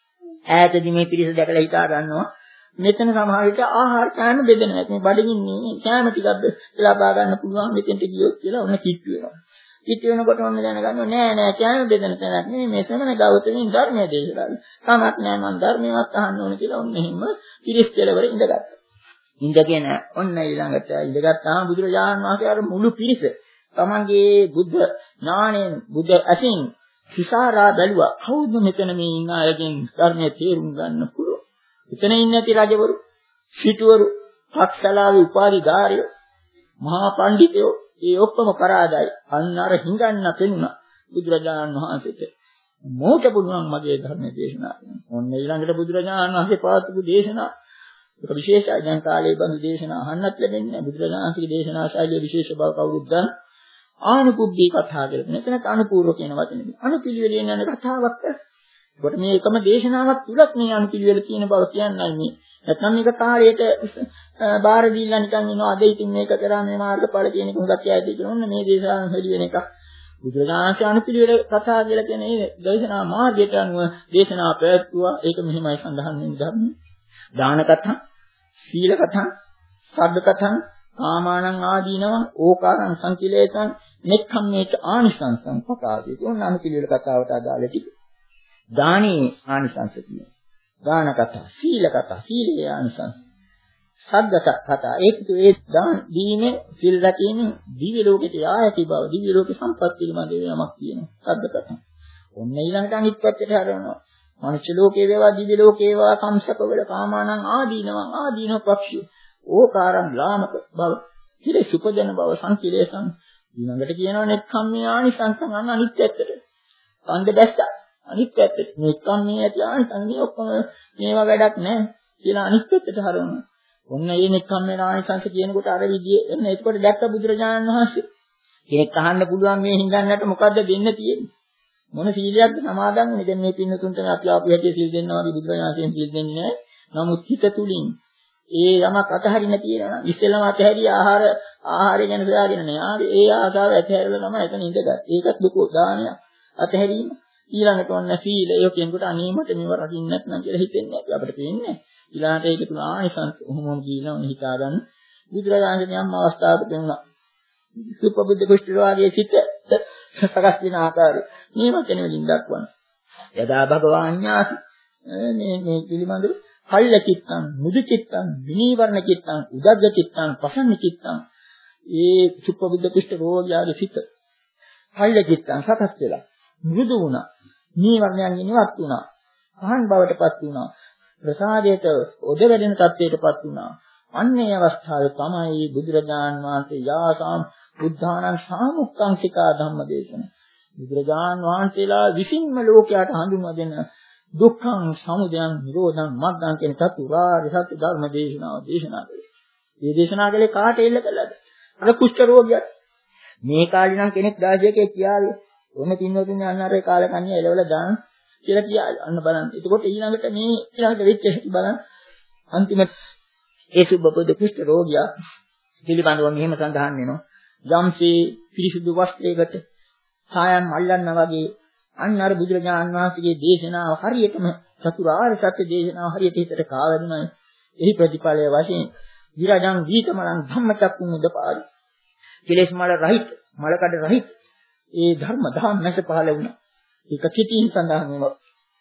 ඈතදී මේ පිළිස දැකලා හිතා ගන්නවා මෙතන සමහර විට ආහාර කෑම බෙදෙනවා. මේ බඩගින්නේ කෑම ටිකක් ලබා ගන්න පුළුවන් මෙතෙන්ට ගියොත් කියලා ඔන්න කිට්ටු වෙනවා. කිට්ටු වෙනකොට මම දැනගන්නවා නෑ නෑ කෑම බෙදෙන තැනක් නෙමෙයි මේ ශ්‍රමණ ගෞතමයන් ධර්මයේ දේශනාවල. කමක් නෑ මම ධර්මයක් අහන්න ඕන කියලා ඔන්න එහෙම පිළිස් කෙලවර ඉඳගත්තා. ඉඳගෙන ඔන්න ඊළඟට ඉඳගත්තාම බුදුරජාණන් වහන්සේ අර මුළු පිළිස තමන්ගේ බුද්ධ ඥාණයෙන් බුද්ධ අසින් සිසාරා බැලුවා. කවුද මෙතන මේ ඉන්න අයගෙන් ධර්මයේ තේරුම් ගන්න පුළුවන්? එතන ඉන්නේ නැති රජවරු, සිටුවරු, පක්ෂලාවේ උපාධිධාරියෝ, මහා පඬිතුයෝ ඒ ඔක්කොම පරාදයි. අන්න අර හිඟන්න පෙනුණා බුදුරජාණන් වහන්සේට. මොකට පුළුවන් මගේ ධර්මයේ දේශනා කරන්න. ඔන්න ඊළඟට බුදුරජාණන් වහන්සේ පාත්පු දේශනා ඒක විශේෂයි. දැන් කාලේ බඳු දේශනා අහන්නත් ලැබෙන්නේ නැහැ. බුදුරජාණන් වහන්සේගේ දේශනා ශෛලිය විශේෂ බව කවුරුත් දන්න. ආනුකුබ්බී කතා කියලා. මෙතන අනුපූර්ව කියන වචනේ. අනුපිළිවෙලින් යන කතාවක්. ඒකට මේ එකම දේශනාවක් තුලත් මේ අනුපිළිවෙල තියෙන බව කියන්නයි මේ නැත්නම් මේක කාර්යයට බාර දීලා නිකන් ඉනවා අද ඉතින් මේක කරා මේ මාර්ගඵල කියන එක හුඟක් ඇයිද කියලා ඔන්න මේ දේශනාවෙන් හෙළි වෙන එක. බුදුරජාණන්සේ අනුපිළිවෙල කතා කියලා කියන්නේ දේශනා මාර්ගයට අනුව දේශනා පැවැත්වුවා. ඒක මෙහිමයි සඳහන් වෙන්නේ ධර්මයේ. දාන කතා, සීල කතා, සබ්බ කතා, ආමානං ආදීනව, ඕකාරං සංකිලේසං, නෙක්ඛම්මේච ආනිසංසං පකාදී. ඔන්න අනුපිළිවෙල කතාවට අදාළ ටික. දානේ ආනිසංස කියනවා. දාන කතා, සීල කතා, සීලේ ආනිසංස. සබ්බ කතා ඒකතු ඒ දාන දීමේ සිල් රැකීමේ දිව්‍ය ලෝකයට යායති බව දිව්‍ය ලෝක සම්පත් පිළිබඳ යමක් කියනවා. සබ්බ කතා. ඔන්න ඊළඟට අනිත් පැත්තට හරවනවා. මනුෂ්‍ය ලෝකේ වේවා දිව්‍ය ලෝකේ වේවා කම්සක වල කාමානං ආදීනව ආදීන පක්ෂිය. ඕකාරං ලාමක බව. හිරේ සුපදන බව සංකිලේසං. ඊළඟට කියනවා නෙක්ඛම්මේ ආනිසංසං අන්න අනිත් පැත්තට. කන්ද දැස්ස අනිත් පැත්තට. නෙක්ඛම්මේ ඇති ආනිසං මේ ඔක්කොම මේවා වැඩක් නැහැ කියලා අනිත් පැත්තට හරවනවා. ඔන්න මේ නෙක්ඛම්මේ ආනිසංස කියනකොට අර විදිය එන්න එතකොට දැක්ක බුදුරජාණන් වහන්සේ. කෙනෙක් අහන්න පුළුවන් මේ හිඟන්නට මොකද්ද දෙන්න තියෙන්නේ? මොන සීලයක්ද සමාදන් වෙන්නේ? දැන් මේ පින්නතුන්ට අපි ආපු හැටි සීල් දෙන්නවා වගේ බුදුරජාණන් සීල් දෙන්නේ නැහැ. නමුත් හිත තුලින් ඒ යමක් අතහරින්න තියෙනවා. ඉස්සෙල්ලාම අතහැරිය ආහාර ආහාරය ගැන සොයාගෙන නෑ. ඒ ආසාව අතහැරලා තමයි එතන ඉඳගත්. ඒකත් දුක දානයක්. අතහැරීම. ඊළඟට ඔන්න සීල ඒ කෙනෙකුට අනීමට මේව රකින්න නැත්නම් කියලා හිතෙන්නේ නැහැ. අපිට පේන්නේ. ඊළඟට ඒක තුන ආනිසංස කොහොමද කියලා ඔන්න හිතා ගන්න. බුදුරජාණන් යම් අවස්ථාවක දෙන්නා. සුපබුද්ධ කුෂ්ඨරෝගයේ සිට සකස් වෙන ආකාරය. මේ වචන වලින් දක්වන. යදා භගවාන් ඥාති මේ මේ පිළිබඳව කල්ල චිත්තං මුදු චිත්තං විනීවරණ චිත්තං උදග්ග චිත්තං පසන්න චිත්තං ඒ සුපබුද්ධ කුෂ්ඨරෝගයාගේ සිට කල්ල චිත්තං සකස් වෙලා මෘදු වුණා. නීවරණයන් ඉවත් වුණා. පහන් බවටපත් වුණා. ප්‍රසාදයට ඔද වැඩෙන තත්ත්වයටපත් වුණා. අන්නේ අවස්ථාවේ තමයි බුදුරජාන් වහන්සේ යාසම් බුද්ධානං සාමුක්ඛංසිකා ධම්මදේශන. බුදුරජාන් වහන්සේලා විසින්ම ලෝකයට හඳුන්වා දෙන දුක්ඛං සමුදයං නිරෝධං මග්ගං කියන චතුරාර්ය සත්‍ය ධර්ම දේශනාව දේශනා කළේ. මේ දේශනා කළේ කාට එල්ල කළාද? අර කුෂ්ඨ රෝගියා. මේ කාලේ නම් කෙනෙක් දායකයෙක් කියාවේ ඔන්න පින්නතුනේ අන්න අර කාලේ කන්නේ එලවලා දාන කියලා කියාවේ. අන්න බලන්න. එතකොට ඊළඟට මේ ඊළඟට වෙච්ච හැටි බලන්න. අන්තිමට ඒ සුබබුද්ධ කුෂ්ඨ රෝගියා පිළිබඳව මෙහෙම සඳහන් වෙනවා. යම්සේ පිරිසුදු වස්ත්‍රයකට සායම් අල්ලන්නා වගේ අන්න අර බුදුරජාණන් වහන්සේගේ දේශනාව හරියටම චතුරාර්ය සත්‍ය දේශනාව හරියට හිතට කාවැදුනා. එහි ප්‍රතිඵලය වශයෙන් විරජං දීතමලං ධම්මචක්කුම් උදපාදි. කෙලෙස් මල රහිත මලකඩ රහිත ඒ ධර්ම ධම්මස පහළ වුණා. ඒක කිතින් සඳහන් වෙනවා.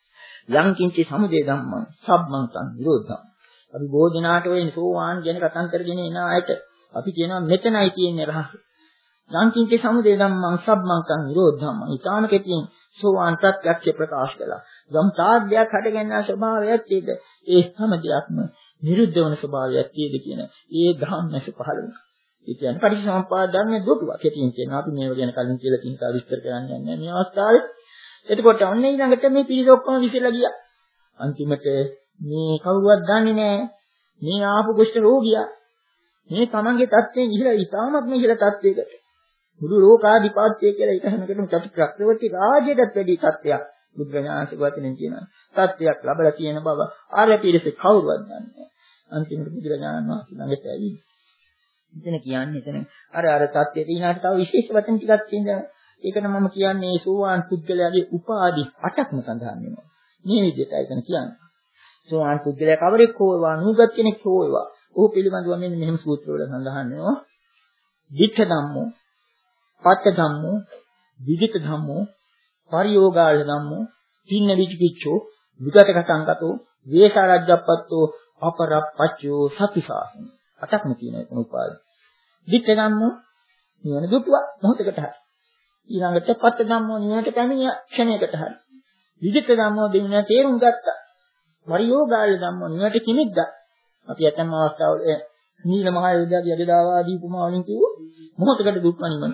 යං කිංචි සමුදය ධම්මං සබ්බං සං නිරෝධං. අපි බෝධිනාට වෙන සෝවාන් කියන කතන්තරගෙන එන අයට අපි කියනවා මෙතනයි තියෙන්නේ රහස. යං කිංචි සමුදය ධම්මං සබ්බං සං නිරෝධං. ඊතාන කෙටියෙන් සෝවාන් ප්‍රත්‍යක්ෂ ප්‍රකාශ කළා. ගම් තාග්ගයක් හටගන්නා ස්වභාවයක් තියෙද ඒ හැම දෙයක්ම නිරුද්ධ වන ස්වභාවයක් තියෙද කියන ඒ ධම්මස පහළ වෙනවා. ඒ කියන්නේ පටිච්චසමුප්පාද ධර්මයේ දුටුවා. කෙටියෙන් කියනවා අපි මේව ගැන කලින් කියලා තින්කා විස්තර කරන්න යන්නේ මේ අවස්ථාවේ. එතකොට ඔන්න ඊළඟට මේ පිරිස ඔක්කොම විසිරලා ගියා. අන්තිමට මේ කවුරුවත් දන්නේ නැහැ මේ ආපු කුෂ්ඨ රෝගියා මේ තමන්ගේ තත්ත්වයෙන් ඉහළ ඉතාමත්ම ඉහළ තත්ත්වයකට මුළු ලෝකාධිපත්‍ය කියලා එක හැමකටම චතුක්‍රවර්ති රාජ්‍යයටත් වැඩි තත්ත්වයක් බුදුරජාණන්සේ වචනෙන් කියනවා. තත්ත්වයක් ලැබලා තියෙන බව ආර්ය පිරිස කවුරුවත් දන්නේ නැහැ. අන්තිමට බුදුරජාණන් වහන්සේ ළඟට ඇවිත් එතන කියන්නේ එතන අර අර තත්ත්වයට ඊනාට තව විශේෂ වචන ටිකක් තියෙනවා. ඒකට මම කියන්නේ සෝවාන් පුද්ගලයාගේ උපාදි අටක්ම සඳහන් වෙනවා. මේ විදිහටයි එතන කියන්නේ. සෝවාන් පුද්ගලයා කවරෙක් හෝ වේවා නුගත් කෙනෙක් හෝ වේවා ඔහු පිළිබඳව මෙන්න මෙහෙම සූත්‍රවල සඳහන් වෙනවා. දිට්ඨ ධම්මෝ, පච්ච ධම්මෝ, විදිත ධම්මෝ, පරියෝගාල ධම්මෝ, තින්න විචිකිච්ඡෝ, විගත කතංගතෝ, වේසාරජ්ජප්පත්තෝ, අපරප්පච්චෝ සතිසාසන. අටක්ම තියෙන එක උපාද. දිට්ඨ ධම්මෝ නිවන දුටුවා මොහොතකට හරි. ඊළඟට පච්ච ධම්මෝ නිවනට පැමිණිය ක්ෂණයකට හරි. විදිත ධම්මෝ දෙන්න තේරුම් ගත්තා. පරියෝගාල ධම්මෝ නිවනට කිමිද්දා. අපි ඇතම් අවස්ථාවල නීල මහ යෝධයාගේ යදදාවාදී උපමා වලින් කිව්වොත් මොහොතකට දුක්ඛ නිවන.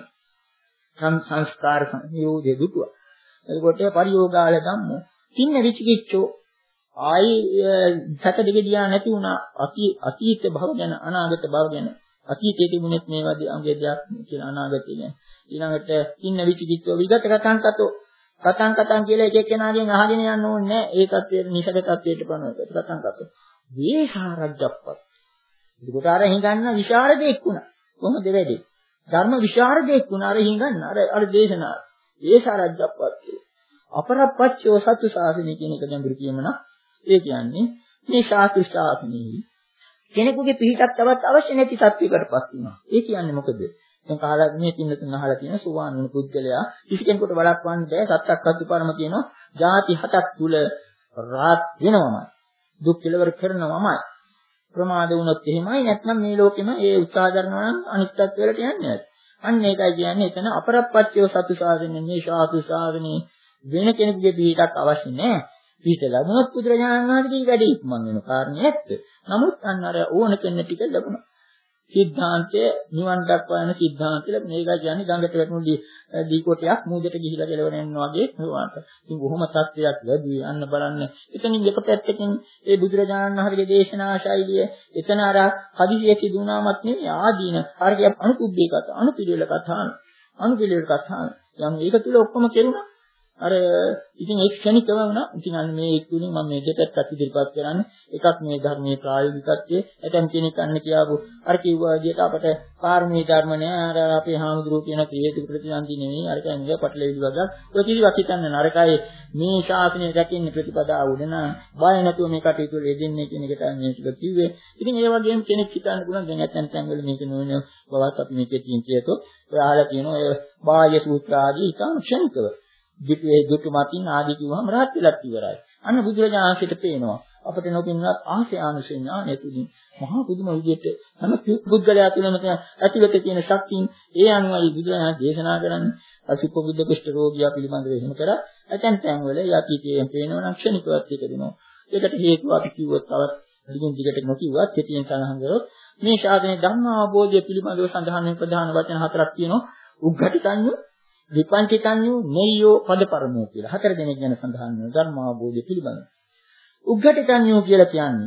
සංස්කාර සංයෝගයේ දුටුවා. එතකොට පරියෝගාල ධම්මෝ තින්න විචිකිච්ඡෝ ආයි සැක දෙක දිහා නැති වුණා. අතීත භව ගැන අනාගත භව ගැන අතීතයේ තිබුණෙත් මේ වගේ අංගය දෙයක් කියලා අනාගතය ගැන. ඊළඟට තින්න විචිකිච්ඡෝ විගත කතං කතෝ කතං කතං කියලා එක එක්කෙනාගෙන් අහගෙන යන්න ඕනේ නැහැ. ඒ தත්ත්වයේ නිසක தත්ත්වයට පනවක කතං කතෝ. වේසාරජ්ජප්පත්. ඒකට අර හිඟන්න විශාරදෙක් වුණා. කොහොමද වෙන්නේ? ධර්ම විශාරදෙක් වුණා අර හිඟන්න අර අර දේශනාව. වේසාරජ්ජප්පත්. අපරප්පච්චෝ සතු ශාසනය කියන එක ගැඹුරු කියමන. ඒ කියන්නේ මේ ශාස්ත්‍ර ශාසනයේ කෙනෙකුගේ පිහිටක් තවත් අවශ්‍ය නැති තත්වයකටපත් වෙනවා. ඒ කියන්නේ මොකද? දැන් කාලා මේ පින්නතුන් අහලා තියෙන සුවාන් වෙන පුද්ගලයා කිසි කෙනෙකුට වළක්වන්න බෑ. සත්තක් අද්දුපරම කියනවා. ಜಾති හතක් තුල රාත් වෙනවමයි. දුක් කෙලවර කරනවමයි. ප්‍රමාද වුණොත් එහෙමයි. නැත්නම් මේ ලෝකෙම ඒ උත්සාහ කරනවා නම් අනිත්‍යත් වලට යන්නේ නැහැ. අන්න ඒකයි කියන්නේ එතන අපරප්පච්චය සතු සාධනෙ මේ ශාතු සාධනේ වෙන කෙනෙකුගේ පිටක් අවශ්‍ය නැහැ. පිට ලැබුණොත් බුදුරජාණන් වහන්සේගේ වැඩි ඉක්මන් වෙන කාරණේ ඇත්ත. නමුත් අන්න අර ඕන කෙන්න ටික ලැබුණා. සිද්ධාන්තය නිවන් දක්වා යන සිද්ධාන්තය මේක කියන්නේ ගඟට වැටුණු දී කොටයක් මූදට ගිහිලා කෙලවර යනවා වගේ නුවාට. ඉතින් බොහොම තත්ත්වයක් ලැබුවේ අන්න බලන්න. එතනින් එක පැත්තකින් ඒ බුදුරජාණන් වහන්සේගේ දේශනා ශෛලිය එතන අර හදිසියෙ සිදුුණාමත් නෙවෙයි ආදීන හරිය අනුකුබ්බේ කතා අනුපිළිවෙල කතා අනුපිළිවෙල කතා යම් ඒක තුල ඔක්කොම කෙරුණා. අර ඉතින් ඒ ක්ෂණිකව වුණා. ඉතින් අන්න මේ තුලින් මම මේ දෙකක් ඉදිරිපත් කරන්නේ. එකක් මේ ධර්මයේ ප්‍රායෝගිකත්වයේ ඇතම් කෙනෙක් අන්න කියාවු අර කිව්වා විදිහට අපට පාරමී ධර්ම නෑ අර අපේ හාමුදුරුවෝ කියන ක්‍රියේතු ප්‍රතිසන්දි නෙවෙයි අර කියන්නේ පටලෙවිලි වගේ. ඔය කිසිවක් හිතන්න නරකයි. මේ ශාසනය රැකෙන්න ප්‍රතිපදාව උඩන බය නැතුව මේ කටයුතු වල යෙදෙන්නේ කියන එකට මේ ටික කිව්වේ. ඉතින් ඒ වගේම කෙනෙක් හිතන්න පුළුවන් දැන් ඇතම් තැන් වල මේක නෝන බවත් අපි මේකේ තියෙන කියතෝ ඔය අහලා තියෙනවා ඔය බාහ්‍ය සූත්‍ර ආදී ඉතාම ක්ෂණිකව දුකේ දුක මතින් ආදී කිව්වම රහත් වෙලක් ඉවරයි. අන්න බුදුරජාණන්සේට පේනවා අපිට නොපෙනුනත් ආසයානුසේ ඥානය තුලින් මහා පුදුම විදිහට හැම පුද්ගලයා තුළම තියෙන ඇතිවෙත කියන ශක්තියින් ඒ අනුවයි බුදුරජාණන් දේශනා කරන්නේ. අසුප බුද්ධ කුෂ්ඨ රෝගියා පිළිබඳව එහෙම කරා. ඇතැම් තැන් වල යටිකයෙන් පේනවා නම් ක්ෂණිකවත් එක දෙනවා. ඒකට හේතුව අපි කිව්වොත් තවත් දිගින් දිගට නොකියුවත් කෙටියෙන් සඳහන් කරොත් මේ ශාසනයේ ධර්ම අවබෝධය පිළිබඳව සඳහන් වෙන ප්‍රධාන වචන හතරක් තියෙනවා. උග්ඝටිතඤ්ඤ විපංචිතඤ්ඤු නෙය්‍යෝ පදපරමෝ කියලා හතර දෙනෙක් ගැන සඳහන් වෙන ධර්ම අවබෝධය පිළිබඳව. උග්ඝටිතඤ්ඤු කියලා කියන්නේ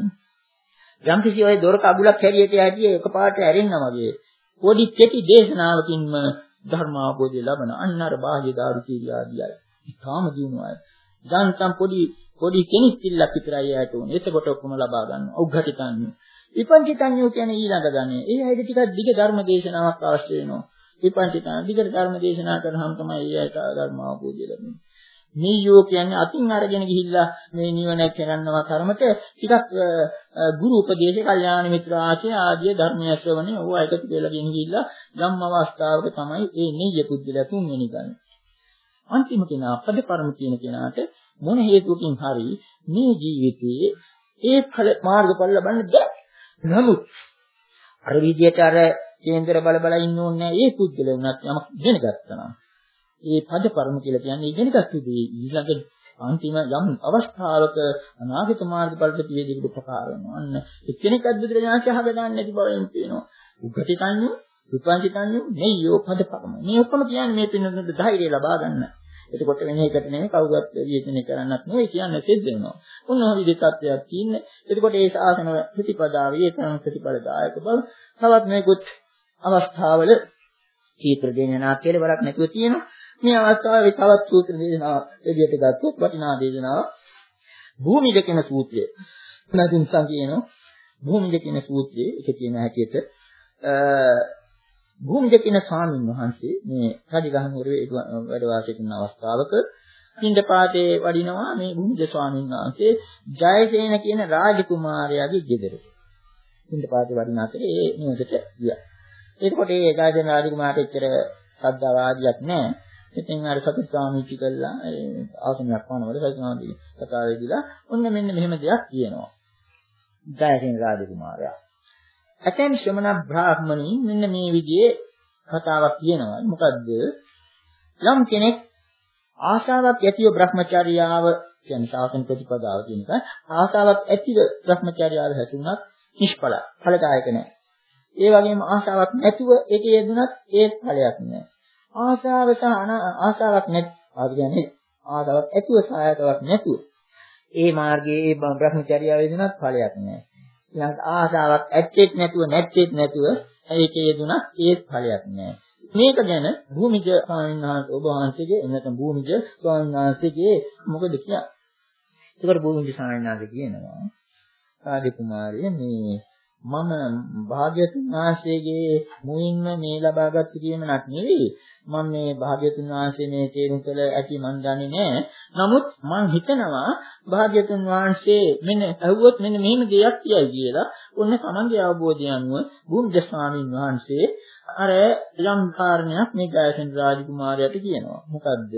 යම් කිසි ඔය දොරක අගුලක් හැරියට යටියේ එකපාරට ඇරෙන්නා වගේ පොඩි කෙටි දේශනාවකින්ම ධර්ම අවබෝධය ලබන අන්නර බාහ්‍ය දාරු කීරියාදියයි. ඊටාම දිනුවයි. ජාන්තම් පොඩි පොඩි කෙනෙක් ඉල්ලක් විතරයි යාට උනේ. එතකොට ඔක්කොම ලබා ගන්නවා. උග්ඝටිතඤ්ඤු. විපංචිතඤ්ඤු කියන්නේ ඊළඟ ගන්නේ. ඒ ඇයිද ටිකක් දිග ධර්ම දේශනාවක් අවශ්‍ය වෙනවා. විපංචිතන දිගට ධර්ම දේශනා කරාම තමයි ඒ ඇයට ධර්ම අවබෝධය ලැබෙන්නේ. නියෝ කියන්නේ අතින් අරගෙන ගිහිල්ලා මේ නිවන කරනවා කර්මත ටිකක් ගුරු උපදේශ, කල්යාණ මිත්‍ර ආශ්‍රය ආදී ධර්මය ශ්‍රවණය ඕවා එකතු වෙලා ගෙන ගිහිල්ලා ධම්ම අවස්ථාවක තමයි මේ නිය පුද්ගලයා තුන්වෙනි ගන්න. අන්තිම කෙනා පදපරම කියන කෙනාට මොන හේතුවකින් හරි මේ ජීවිතයේ ඒ ඵල මාර්ගඵල ලබන්න බැහැ. නමුත් අර විදියට අර කේන්දර බල බල ඉන්න ඕනේ නැහැ. ඒ පුද්ගලයා උනත් යමක් ඉගෙන ගත්තා නම් ඒ පදපරම කියලා කියන්නේ ඉගෙන ගත්තදී ඊළඟ අන්තිම යම් අවස්ථාවක අනාගත මාර්ගඵලට පිළිදෙකට උපකාර වෙනවා. අන්න එක්කෙනෙක් අද්දුදරඥාන්සේ අහගන්න නැති බවෙන් පේනවා. උග්ඝටිතඤ්ඤු, විපංචිතඤ්ඤු, නෙය්‍යෝ පදපරම. මේ ඔක්කොම කියන්නේ මේ පින්නතුන්ට ධෛර්යය ලබා ගන්න. එතකොට වෙන එකට නෙමෙයි කවුරුත් විචිනේ කරන්නත් නෙවෙයි කියන්නේ සිද්ධ වෙනවා. උන්වහ විදිහට තත්ත්වයක් තියෙන්නේ. එතකොට ඒ ශාසන ප්‍රතිපදාවේ ඒකම ප්‍රතිපලදායක බව තවත් මේකුත් අවස්ථාවල චීත්‍ර දේශනා කියලා වරක් නැතුව තියෙනවා. මේ අවස්ථාවේ තවත් සූත්‍ර දේශනාවක් එළියට ගත්තොත් වටිනා දේශනාවක් භූමිජ කියන සූත්‍රය. නැතිනම් කියනවා භූමිජ කියන සූත්‍රයේ එක තියෙන හැටියට භූමිජ කියන ස්වාමීන් වහන්සේ මේ රජගහනුවරේ වැඩ වාසය කරන අවස්ථාවක පින්ඩපාතේ වඩිනවා මේ භූමිජ ස්වාමීන් වහන්සේ ජයසේන කියන රාජකුමාරයාගේ ගෙදරට. පින්ඩපාතේ වඩින අතරේ ඒ නිවසට ගියා. එතකොට ඒ ජයසේන රාජකුමාරට එච්චර ශ්‍රද්ධාවාදියක් නැහැ. ඉතින් අර සතුට සාමිච්චි කළා ආසනයක් වනවල සතුටාදී කතාවේදීලා ඔන්න මෙන්න මෙහෙම දෙයක් කියනවා. ජයසේන රාජකුමාරයා. ඇතැම් ශ්‍රමණ බ්‍රාහ්මණීන් මෙන්න මේ විදිහේ කතාවක් කියනවා. මොකද්ද? යම් කෙනෙක් ආශාවක් ඇතිව බ්‍රහ්මචර්යාව කියන්නේ ශාසන ප්‍රතිපදාව කියන එක ආශාවක් ඇතිව බ්‍රහ්මචර්යාව හැතුණත් නිෂ්ඵලයි. ඵලදායක නැහැ. ඒ වගේම ආශාවක් නැතුව ඒකේ යෙදුණත් ඒත් ඵලයක් නැහැ. ආශාව සහ ආශාවක් නැත් ආ කියන්නේ ආශාවක් ඇතුව සායතාවක් නැතුව ඒ මාර්ගයේ ඒ බ්‍රහ්මචර්යාව යෙදුණත් ඵලයක් නැහැ. ඊළඟට ආශාවක් ඇත්තෙත් නැතුව නැත්තෙත් නැතුව ඒකේ යෙදුණත් ඒත් ඵලයක් නැහැ. මේක ගැන භූමිජ ස්වාමීන් වහන්සේ ඔබ වහන්සේගේ එන්නතම් භූමිජ ස්වාමීන් වහන්සේගේ මොකද කියන්නේ? ඒකට භූමිජ ස්වාමීන් වහන්සේ කියනවා රාජකුමාරය මේ මම භාග්‍යතුන් වහන්සේගේ මුවින්ම මේ ලබාගත් කියමනක් නෙවෙයි. මම මේ භාග්‍යතුන් වහන්සේ මේ තේරුම් කළ ඇති මන් දන්නේ නැහැ. නමුත් මම හිතනවා භාග්‍යතුන් වහන්සේ මෙන්න අහුවොත් මෙන්න මෙහෙම දෙයක් කියයි කියලා. ඔන්න තමන්ගේ අවබෝධය අනුව බුද්ධ ස්වාමීන් වහන්සේ අර යම් කාරණයක් මේ ගායසන් රාජකුමාරයාට කියනවා. මොකද්ද?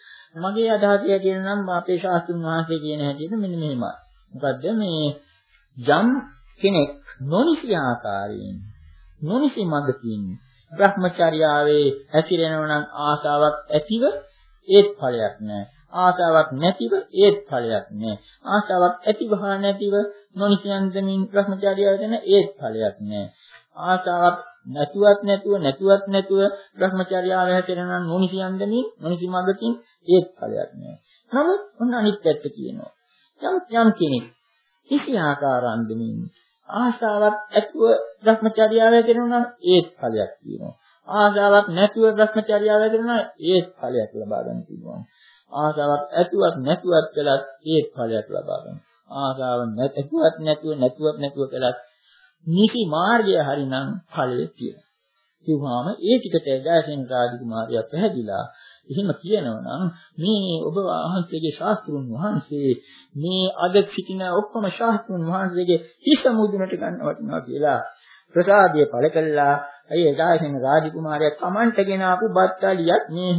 මගේ අදහස කියනනම් අපේ ශාස්ත්‍රඥ වහන්සේ කියන හැටියට මෙන්න මෙහෙමයි. මොකද්ද මේ යම් කෙනෙක් නොනිසි ආකාරයෙන් නොනිසි මඟකින් බ්‍රහ්මචර්යාවේ හැසිරෙනවා නම් ආසාවක් ඇතිව ඒත් ඵලයක් නැහැ. ආසාවක් නැතිව ඒත් ඵලයක් නැහැ. ආසාවක් ඇතිව හා නැතිව නොනිසි අන්දමින් බ්‍රහ්මචර්යාව දෙන ඒත් ඵලයක් නැහැ. ආසාවක් නැතුවත් නැතුව නැතුවත් නැතුව බ්‍රහ්මචර්යාව හැසිරෙනවා නම් නොනිසි අන්දමින් නොනිසි මඟකින් ඒත් ඵලයක් නැහැ. නමුත් ඔන්න අනිත් පැත්ත කියනවා. යම් යම් කෙනෙක් කිසි ආකාරන්දමින් ආශාවක් ඇතුව භ්‍රමචර්යාව කරනවා ඒත් ඵලයක් තියෙනවා. ආශාවක් නැතුව භ්‍රමචර්යාව කරනවා ඒත් ඵලයක් ලබා ගන්න පුළුවන්. ආශාවක් ඇතුවත් නැතුවත් කළත් ඒත් ඵලයක් ලබා ගන්න. ආශාව නැතුවත් නැතුව නැතුවත් නැතුව කළත් නිසි මාර්ගය හරිනම් ඵලය තියෙනවා. කිව්වම ඒ ටිකට ගායසෙන් රාජකුමාරයා පැහැදිලා එහෙම කියනවා නම් මේ ඔබ වහන්සේගේ ශාස්ත්‍රුන් වහන්සේ මේ අද සිටින ඔක්කොම ශාස්ත්‍රුන් වහන්සේගේ හිස මුදුනට ගන්න වටිනවා කියලා ප්‍රසාදය පළ කළා. ඒ ගායසෙන් රාජකුමාරයා කමන්ටගෙන ආපු බත්තලියක් මේ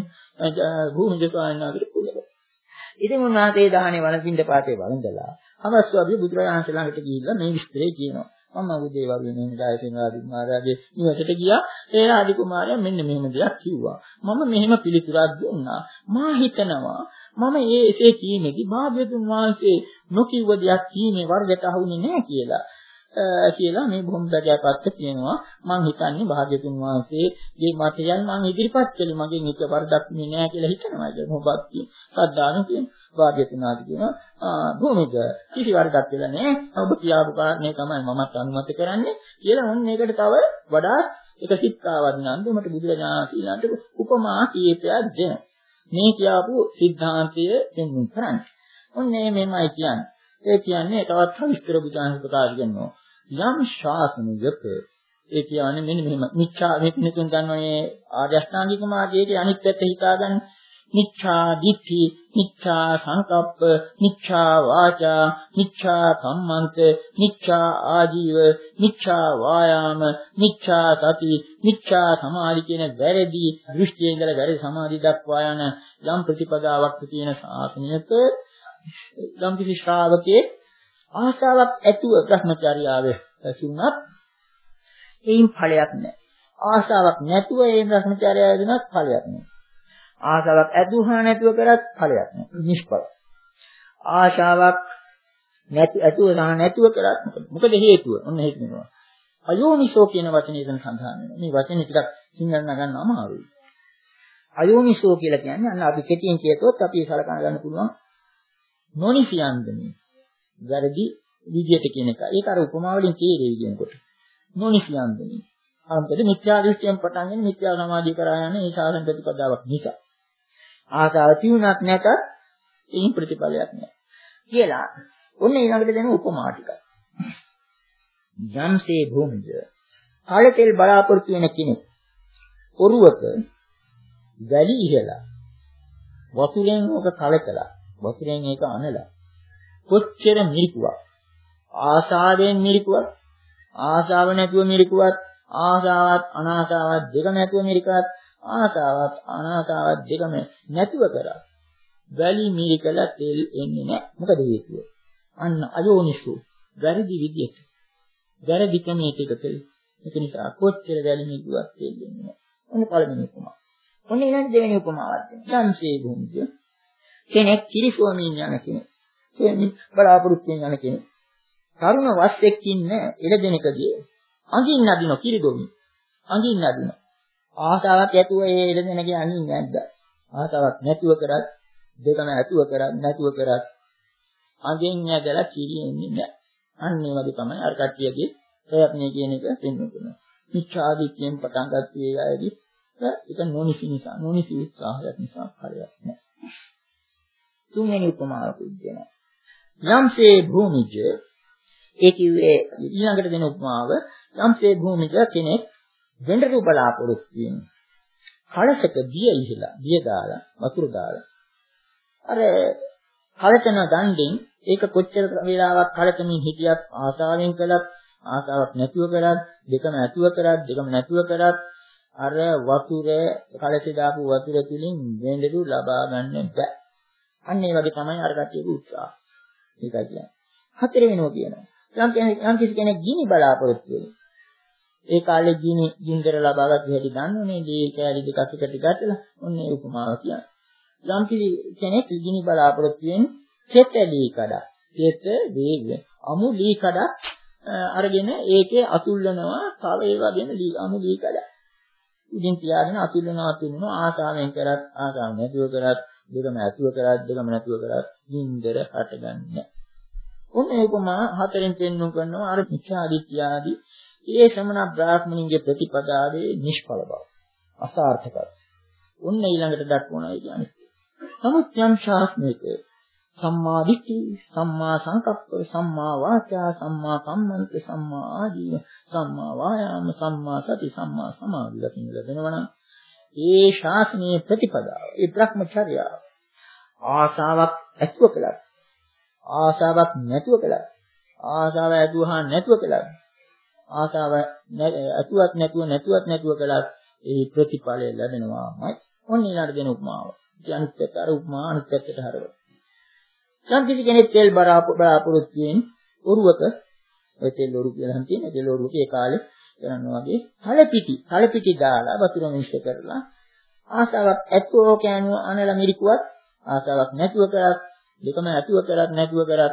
භූමිජ ස්වාමීන් වහන්සේට පුදලා. ඉතින් උන්වහන්සේ දාහනේ වළඳින්න පාතේ වළඳලා අවස්වාභි බුදුරජාණන් ළඟට ගිහිල්ලා මේ විස්තරය කියනවා. මම උදේ වරුවේ මේ ගායසෙන් රාජකුමාරයාගේ නිවසට ගියා. ඒ රාජකුමාරයා මෙන්න මෙහෙම දෙයක් කිව්වා. මම මෙහෙම පිළිතුරක් දුන්නා. මා හිතනවා මම ඒ එසේ කීමේදී භාග්‍යතුන් වහන්සේ නොකියව දෙයක් කීමේ වර්ගයට අහුනේ නැහැ කියලා. කියලා මේ බොහොම බඩයපත්ත කියනවා. මං හිතන්නේ භාග්‍යතුන් වහන්සේගේ මතයන් මං ඉදිරිපත් කළේ මගෙන් එක වරදක් නෑ කියලා හිතනවා. ඒක මොහොතක් කියන සද්ධාන කියන භාග්‍යතුන් වහන්සේ කියනවා භූමික කිසි වරදක් කියලා නෑ. ඔබ කියාපු කාරණේ තමයි මමත් අනුමත කරන්නේ කියලා මොන් මේකට තව වඩා එක සිත්තාවර්ණන්ද උමට බුදුරජාණන් උපමා කීපයක් දෙන. මේ කියාපු સિદ્ધාන්තය දෙන්නුම් කරන්නේ. ඔන්නේ මේමයි කියන්නේ. ඒ කියන්නේ තවත් විස්තර බුදුන් ප්‍රකාශ කරනවා. යම් ශාසනයක ඒ කියන්නේ මෙන්න මෙහෙම මිච්ඡා මේ පිණිතුන් ගන්නෝනේ ආර්ය අෂ්ටාංගික මාර්ගයේ අනිත් පැත්ත හිතාගන්න. මිච්ඡා දිට්ඨි, මිච්ඡා සංකප්ප, මිච්ඡා වාචා, මිච්ඡා කම්මන්ත, මිච්ඡා ආජීව, මිච්ඡා වායාම, මිච්ඡා සති, මිච්ඡා සමාධි කියන වැරදි දෘෂ්ටියෙන් ඉඳලා වැරදි සමාධි දක්වා යන යම් ප්‍රතිපදාවක් තියෙන ශාසනයක යම් කිසි ශ්‍රාවකේ ආශාවක් ඇතුව භ්‍රමචර්යාවේ ඇසුණත් ඒන් ඵලයක් නැහැ. ආශාවක් නැතුව ඒ භ්‍රමචර්යාවේ දුනත් ඵලයක් නැහැ. ආශාවක් ඇතුහා නැතුව කරත් ඵලයක් නැහැ. නිෂ්ඵල. ආශාවක් නැති ඇතුව සහ නැතුව කරත් මොකද හේතුව? ඔන්න ඒක නෙවෙයි. අයෝනිසෝ කියන වචනේ එතන සඳහන් වෙනවා. මේ වචනේ ටිකක් සිංහල නගන්න අමාරුයි. අයෝනිසෝ කියලා කියන්නේ අන්න අපි කෙටියෙන් කියතොත් අපි සලකන ගන්න පුළුවන් නොනිසියන්දනේ. වැරදි විදියට කියන එක. ඒක අර උපමා වලින් තේරෙයි කියනකොට. නොනිසියන්දනේ. අන්තයේ මිත්‍යා දෘෂ්ටියෙන් පටන් ගෙන මිත්‍යා සමාධිය කරා යන ඒ සාසන ප්‍රතිපදාවක් නිසා. ආසාව තියුණක් නැත ඒන් ප්‍රතිඵලයක් නැහැ. කියලා. ඔන්න ඊළඟට දෙන උපමා ටික. යම්සේ භූමිද කාලතෙල් බලාපොරොත්තු වෙන කෙනෙක් ඔරුවක වැලි ඉහලා වතුරෙන් ඔක කලකලා වතුරෙන් ඒක අනලා කොච්චර මිරිකුවක් ආසාවෙන් මිරිකුවක් ආසාව නැතුව මිරිකුවක් ආසාවත් අනාසාවත් දෙක නැතුව මිරිකුවක් ආසාවත් අනාසාවත් දෙකම නැතුව කරා වැලි මිරිකලා තෙල් එන්නේ නැහැ. මොකද හේතුව? අන්න අයෝනිසු වැරදි විදියට වැරදි ක්‍රමයකට තෙල්. ඒක නිසා කොච්චර වැලි මිරිකුවක් තෙල් එන්නේ නැහැ. ඔන්න පළවෙනි උපමාව. ඔන්න ඊළඟ දෙවෙනි උපමාවක් දෙන්න. යම්සේ භූමිය කෙනෙක් කිරිසෝමින් යන කෙනෙක්. එනි බලාපොරොත්තුෙන් යන කෙනෙක්. තරුණ වස්සෙක් ඉන්න එළදෙනකදී අඟින්න අදින කිරිදොමි. අඟින්න අදින. ආසාවක් ඇතුව ඒ එළදෙනගේ අඟින්න නැද්ද? ආසාවක් නැතුව කරත් දෙකම ඇතුව කරත් නැතුව කරත් අඟෙන් නැදලා කිරි එන්නේ නැහැ. අන්න ඒ වගේ තමයි අර කට්ටියගේ ප්‍රයත්නය කියන එක පෙන්වනවා. මිච්ඡාදිත්‍යයෙන් පටන් ගත්ත ඒ අයදී ඒක නොනිසි නිසා නොනිසි උත්සාහයක් නිසා හරියක් නැහැ. තුන්වෙනි උපමාවක් දෙනවා. යම්සේ භූමිජ ඒ කිව්වේ ඊළඟට දෙන උපමාව යම්සේ භූමික කෙනෙක් වෙඬරු බලාපොරොත්තු වෙන්නේ. කලසක දිය ඉහිලා, දිය දාලා, වතුර දාලා. අර කලතන දණ්ඩෙන් ඒක කොච්චර වේලාවක් කලතමින් හිටියත් ආසාවෙන් කළත්, ආසාවක් නැතුව කරත්, දෙකම ඇතුව කරත්, දෙකම නැතුව කරත් අර වතුර කලසේ දාපු වතුර තුලින් වෙඬරු ලබා ගන්න බෑ. අන්න ඒ වගේ තමයි අර කටියේ උත්සාහ. ඒකයි කියන්නේ. හතර වෙනවා කියනවා. යම් කෙනෙක් යම් කිසි කෙනෙක් ගිනි බලාපොරොත්තු වෙනවා. ඒ කාලේ ගිනි ගින්දර ලබාගත් හැටි දන්නෝනේ. දී කෑලි දෙකක් එකට ගැටලා ඔන්න ඒ උපමාව කියන්නේ. යම් කිසි කෙනෙක් ගිනි බලාපොරොත්තු වෙන්නේ කෙතලී කඩ. කෙත වේග අමු ලී කඩ අරගෙන ඒකේ අතුල්ලනවා තව ඒ වගේම ලී අමු ලී කඩ. ඉතින් තියාගෙන අතුල්ලනවා අතුල්ලනවා ආසාවෙන් කරත් ආසාව නැතුව කරත් දෙකම ඇතුව කරත් දෙකම නැතුව කරත් ගින්දර හටගන්නේ. ඔන්නේ උපමා හතරෙන් පෙන්වු කරනවා අර මිත්‍යාදිත්‍ය ආදී ඒ ශ්‍රමණ බ්‍රාහ්මණින්ගේ ප්‍රතිපදාවේ නිෂ්ඵල බව අසාර්ථකයි. ඔන්න ඊළඟට දක්වනවා කියන්නේ. නමුත් යම් ශාස්ත්‍රයක සම්මා දිට්ඨි, සම්මා සංකප්ප, සම්මා වාචා, සම්මා කම්මන්ත, සම්මා ආජීව, සම්මා වායාම, සම්මා සති, සම්මා සමාධි දකින්න ලැබෙනවා නම් ඒ ශාසනීය ප්‍රතිපදාව, ඒ භ්‍රමචර්යාව ආසාවක් ඇතුව කළා. ආසාවක් නැතුව කළා. ආසාව ඇතුව හා නැතුව කළා. ආසාව ඇතුවත් නැතුව නැතුවත් නැතුව කළා. ඒ ප්‍රතිඵලය ලැබෙනවාමයි. ඔන්න ඊළඟට දෙන උපමාව. අනිත් පැත්ත අර උපමා අනිත් පැත්තට හරවලා. යම් කිසි කෙනෙක් තෙල් බලාපොරොත්තු වෙන ඔරුවක ඔය තෙල් ඔරුව කියලා හම් තියෙන තෙල් ඔරුවක ඒ කාලේ කරනවා වගේ තලපිටි තලපිටි දාලා වතුර මිශ්‍ර කරලා ආසාවක් ඇතුව කෑනුව අනල මිරිකුවත් ආසාවක් නැතුව කරත් දෙකම ඇතුව කරත් නැතුව කරත්